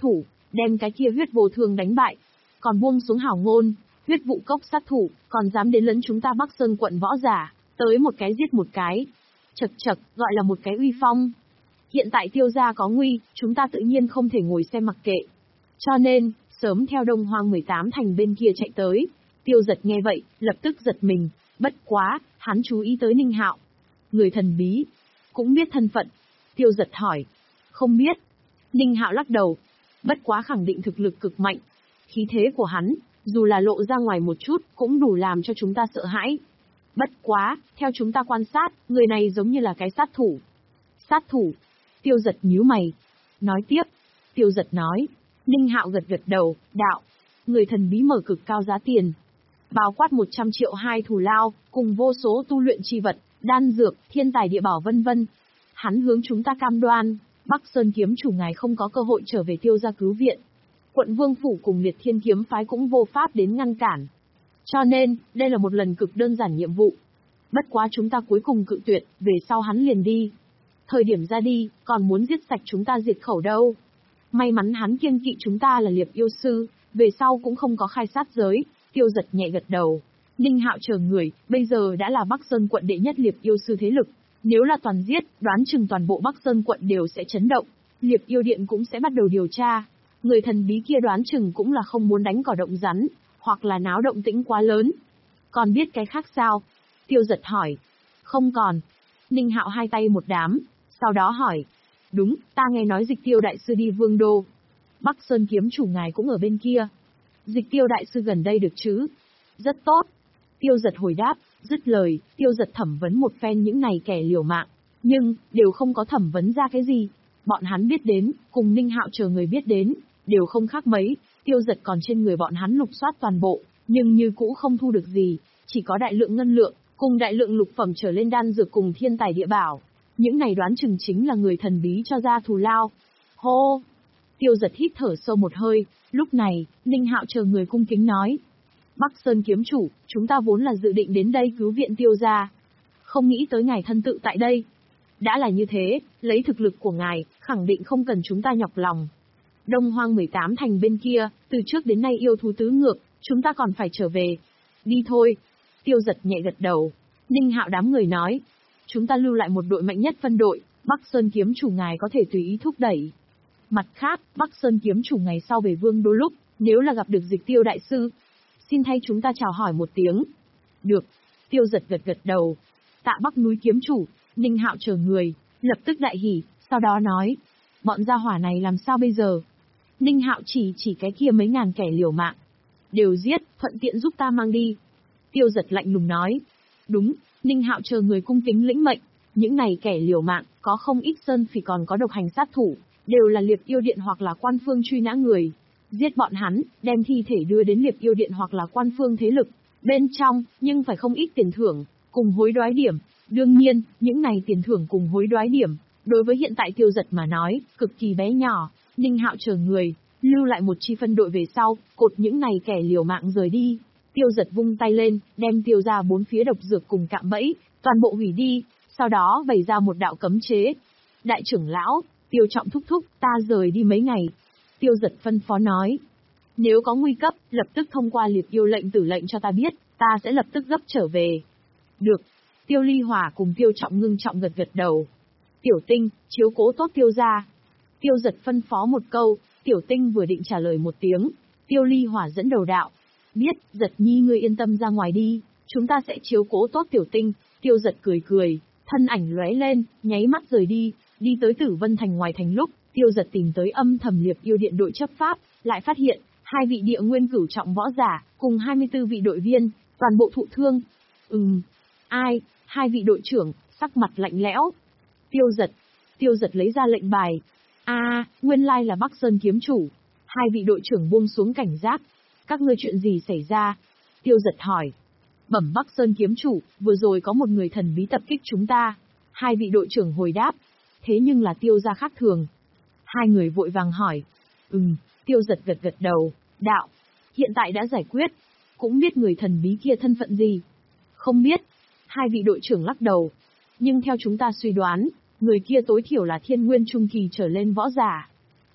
đem cái kia huyết vô thường đánh bại. Còn buông xuống hảo ngôn, huyết vụ cốc sát thủ, còn dám đến lấn chúng ta Bắc Sơn quận võ giả, tới một cái giết một cái. Chật chật, gọi là một cái uy phong. Hiện tại Tiêu gia có nguy, chúng ta tự nhiên không thể ngồi xem mặc kệ. Cho nên, sớm theo Đông Hoang mười tám thành bên kia chạy tới. Tiêu Giật nghe vậy, lập tức giật mình, bất quá, hắn chú ý tới Ninh Hạo. Người thần bí, cũng biết thân phận. Tiêu Giật hỏi, không biết. Ninh Hạo lắc đầu, bất quá khẳng định thực lực cực mạnh. Khí thế của hắn, dù là lộ ra ngoài một chút, cũng đủ làm cho chúng ta sợ hãi. Bất quá, theo chúng ta quan sát, người này giống như là cái sát thủ. Sát thủ. Tiêu Giật nhíu mày. Nói tiếp. Tiêu Giật nói. Ninh Hạo gật gật đầu, đạo. Người thần bí mở cực cao giá tiền. Bao quát một trăm triệu hai thù lao, cùng vô số tu luyện chi vật, đan dược, thiên tài địa bảo vân vân. Hắn hướng chúng ta cam đoan, Bắc Sơn kiếm chủ ngài không có cơ hội trở về Tiêu gia cứu viện. Quận Vương Phủ cùng Liệt Thiên kiếm phái cũng vô pháp đến ngăn cản. Cho nên, đây là một lần cực đơn giản nhiệm vụ. Bất quá chúng ta cuối cùng cự tuyệt, về sau hắn liền đi. Thời điểm ra đi, còn muốn giết sạch chúng ta diệt khẩu đâu. May mắn hắn kiêng kỵ chúng ta là Liệp yêu sư, về sau cũng không có khai sát giới. Tiêu Giật nhẹ gật đầu. Ninh Hạo chờ người, bây giờ đã là Bắc Sơn quận đệ nhất Liệp yêu sư thế lực. Nếu là toàn giết, đoán chừng toàn bộ Bắc Sơn quận đều sẽ chấn động. Liệp yêu điện cũng sẽ bắt đầu điều tra. Người thần bí kia đoán chừng cũng là không muốn đánh cỏ động rắn, hoặc là náo động tĩnh quá lớn. Còn biết cái khác sao? Tiêu Giật hỏi. Không còn. Ninh Hạo hai tay một đám, sau đó hỏi. Đúng, ta nghe nói Dịch Tiêu đại sư đi Vương Đô. Bắc Sơn kiếm chủ ngài cũng ở bên kia. Dịch Tiêu đại sư gần đây được chứ? Rất tốt. Tiêu Giật hồi đáp, dứt lời, Tiêu Giật thẩm vấn một phen những này kẻ liều mạng, nhưng đều không có thẩm vấn ra cái gì. Bọn hắn biết đến, cùng Ninh Hạo chờ người biết đến, đều không khác mấy. Tiêu Giật còn trên người bọn hắn lục soát toàn bộ, nhưng như cũ không thu được gì, chỉ có đại lượng ngân lượng, cùng đại lượng lục phẩm trở lên đan dược cùng thiên tài địa bảo. Những này đoán chừng chính là người thần bí cho ra thù lao. Hô! Tiêu Giật hít thở sâu một hơi, lúc này, Ninh Hạo chờ người cung kính nói. Bắc Sơn kiếm chủ, chúng ta vốn là dự định đến đây cứu viện Tiêu gia. Không nghĩ tới ngài thân tự tại đây. Đã là như thế, lấy thực lực của ngài, khẳng định không cần chúng ta nhọc lòng. Đông Hoang mười tám thành bên kia, từ trước đến nay yêu thú tứ ngược, chúng ta còn phải trở về. Đi thôi. Tiêu Giật nhẹ gật đầu. Ninh Hạo đám người nói. Chúng ta lưu lại một đội mạnh nhất phân đội, Bắc Sơn kiếm chủ ngài có thể tùy ý thúc đẩy. Mặt khác, Bắc Sơn kiếm chủ ngày sau về Vương Đô lúc, nếu là gặp được Dịch Tiêu đại sư, xin thay chúng ta chào hỏi một tiếng. Được. Tiêu Giật gật gật đầu. Tạ Bắc núi kiếm chủ, Ninh Hạo chờ người, lập tức đại hỉ, sau đó nói. Bọn gia hỏa này làm sao bây giờ? Ninh Hạo chỉ chỉ cái kia mấy ngàn kẻ liều mạng. Đều giết, thuận tiện giúp ta mang đi. Tiêu Giật lạnh lùng nói. Đúng, Ninh Hạo chờ người cung kính lĩnh mệnh. Những này kẻ liều mạng, có không ít sơn phỉ còn có độc hành sát thủ, đều là Liệp yêu điện hoặc là quan phương truy nã người. Giết bọn hắn, đem thi thể đưa đến Liệp yêu điện hoặc là quan phương thế lực. Bên trong, nhưng phải không ít tiền thưởng, cùng hối đoái điểm. Đương nhiên, những này tiền thưởng cùng hối đoái điểm, đối với hiện tại Tiêu Giật mà nói, cực kỳ bé nhỏ. Ninh Hạo chờ người, lưu lại một chi phân đội về sau, cột những này kẻ liều mạng rời đi. Tiêu Giật vung tay lên, đem tiêu ra bốn phía độc dược cùng cạm bẫy, toàn bộ hủy đi, sau đó bày ra một đạo cấm chế. Đại trưởng lão, Tiêu Trọng thúc thúc, ta rời đi mấy ngày. Tiêu Giật phân phó nói. Nếu có nguy cấp, lập tức thông qua Liệp yêu lệnh tử lệnh cho ta biết, ta sẽ lập tức gấp trở về. Được. Tiêu Ly Hỏa cùng Tiêu Trọng ngưng trọng gật gật đầu. Tiểu Tinh, chiếu cố tốt Tiêu gia. Tiêu Giật phân phó một câu, Tiểu Tinh vừa định trả lời một tiếng. Tiêu Ly Hỏa dẫn đầu đạo. Biết, Giật nhi ngươi yên tâm ra ngoài đi, chúng ta sẽ chiếu cố tốt Tiểu Tinh. Tiêu Giật cười cười, thân ảnh lóe lên, nháy mắt rời đi, đi tới Tử Vân thành ngoài thành lúc, Tiêu Giật tìm tới âm thầm Liệp yêu điện đội chấp pháp, lại phát hiện, hai vị địa nguyên cửu trọng võ giả, cùng hai mươi tư vị đội viên, toàn bộ thụ thương. Ừm, ai, hai vị đội trưởng, sắc mặt lạnh lẽo. Tiêu Giật, Tiêu Giật lấy ra lệnh bài. A, à, nguyên lai là Bắc Sơn kiếm chủ. Hai vị đội trưởng buông xuống cảnh giác. Các ngươi chuyện gì xảy ra? Tiêu Giật hỏi. Bẩm Bắc Sơn kiếm chủ, vừa rồi có một người thần bí tập kích chúng ta. Hai vị đội trưởng hồi đáp. Thế nhưng là Tiêu gia khác thường. Hai người vội vàng hỏi. Ừm, Tiêu Giật gật gật đầu. Đạo, hiện tại đã giải quyết. Cũng biết người thần bí kia thân phận gì? Không biết. Hai vị đội trưởng lắc đầu. Nhưng theo chúng ta suy đoán, người kia tối thiểu là thiên nguyên trung kỳ trở lên võ giả.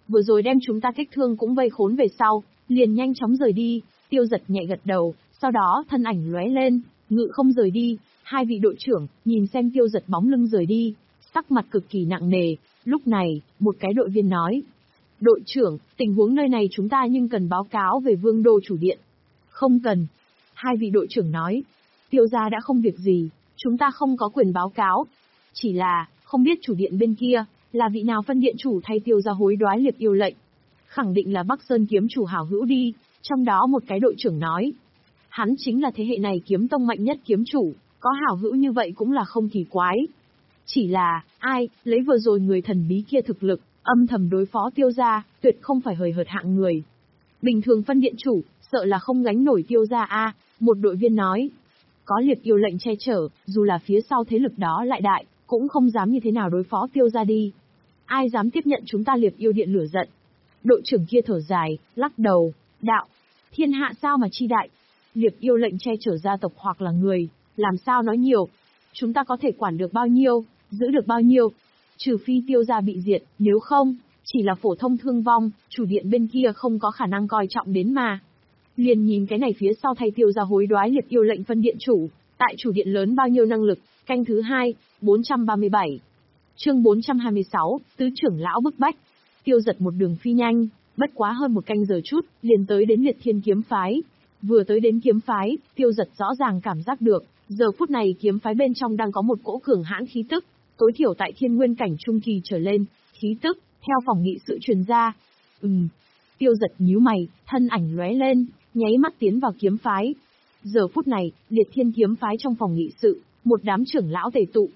vừa rồi đem chúng ta kích thương cũng vây khốn về sau, liền nhanh chóng rời đi. Tiêu Giật nhẹ gật đầu, sau đó thân ảnh lóe lên, ngự không rời đi. Hai vị đội trưởng, nhìn xem Tiêu Giật bóng lưng rời đi, sắc mặt cực kỳ nặng nề. Lúc này, một cái đội viên nói, đội trưởng, tình huống nơi này chúng ta nhưng cần báo cáo về Vương Đô chủ điện. Không cần. Hai vị đội trưởng nói, Tiêu gia đã không việc gì, chúng ta không có quyền báo cáo. Chỉ là, không biết chủ điện bên kia, là vị nào phân điện chủ thay Tiêu gia hối đoái liệp yêu lệnh. Khẳng định là Bắc Sơn kiếm chủ hảo hữu đi, trong đó một cái đội trưởng nói. Hắn chính là thế hệ này kiếm tông mạnh nhất kiếm chủ, có hảo hữu như vậy cũng là không kỳ quái. Chỉ là, ai, lấy vừa rồi người thần bí kia thực lực, âm thầm đối phó Tiêu gia, tuyệt không phải hời hợt hạng người. Bình thường phân điện chủ, sợ là không gánh nổi Tiêu gia a, một đội viên nói. Có liệp yêu lệnh che chở, dù là phía sau thế lực đó lại đại, cũng không dám như thế nào đối phó Tiêu gia đi. Ai dám tiếp nhận chúng ta liệp yêu điện lửa giận? Đội trưởng kia thở dài, lắc đầu, đạo, thiên hạ sao mà chi đại? Liệp yêu lệnh che chở gia tộc hoặc là người, làm sao nói nhiều? Chúng ta có thể quản được bao nhiêu, giữ được bao nhiêu? Trừ phi Tiêu gia bị diệt, nếu không, chỉ là phổ thông thương vong, chủ điện bên kia không có khả năng coi trọng đến mà. Liền nhìn cái này phía sau thay Tiêu gia hối đoái liệp yêu lệnh phân điện chủ, tại chủ điện lớn bao nhiêu năng lực, canh thứ hai, bốn trăm ba mươi bảy. Chương bốn trăm hai mươi sáu, tứ trưởng lão bức bách. Tiêu Giật một đường phi nhanh, bất quá hơn một canh giờ chút, liền tới đến Liệt Thiên kiếm phái. Vừa tới đến kiếm phái, Tiêu Giật rõ ràng cảm giác được, giờ phút này kiếm phái bên trong đang có một cỗ cường hãn khí tức, tối thiểu tại thiên nguyên cảnh trung kỳ trở lên, khí tức, theo phòng nghị sự truyền ra. Ừm. Tiêu Giật nhíu mày, thân ảnh lóe lên, nháy mắt tiến vào kiếm phái. Giờ phút này, Liệt Thiên kiếm phái trong phòng nghị sự, một đám trưởng lão tề tụ,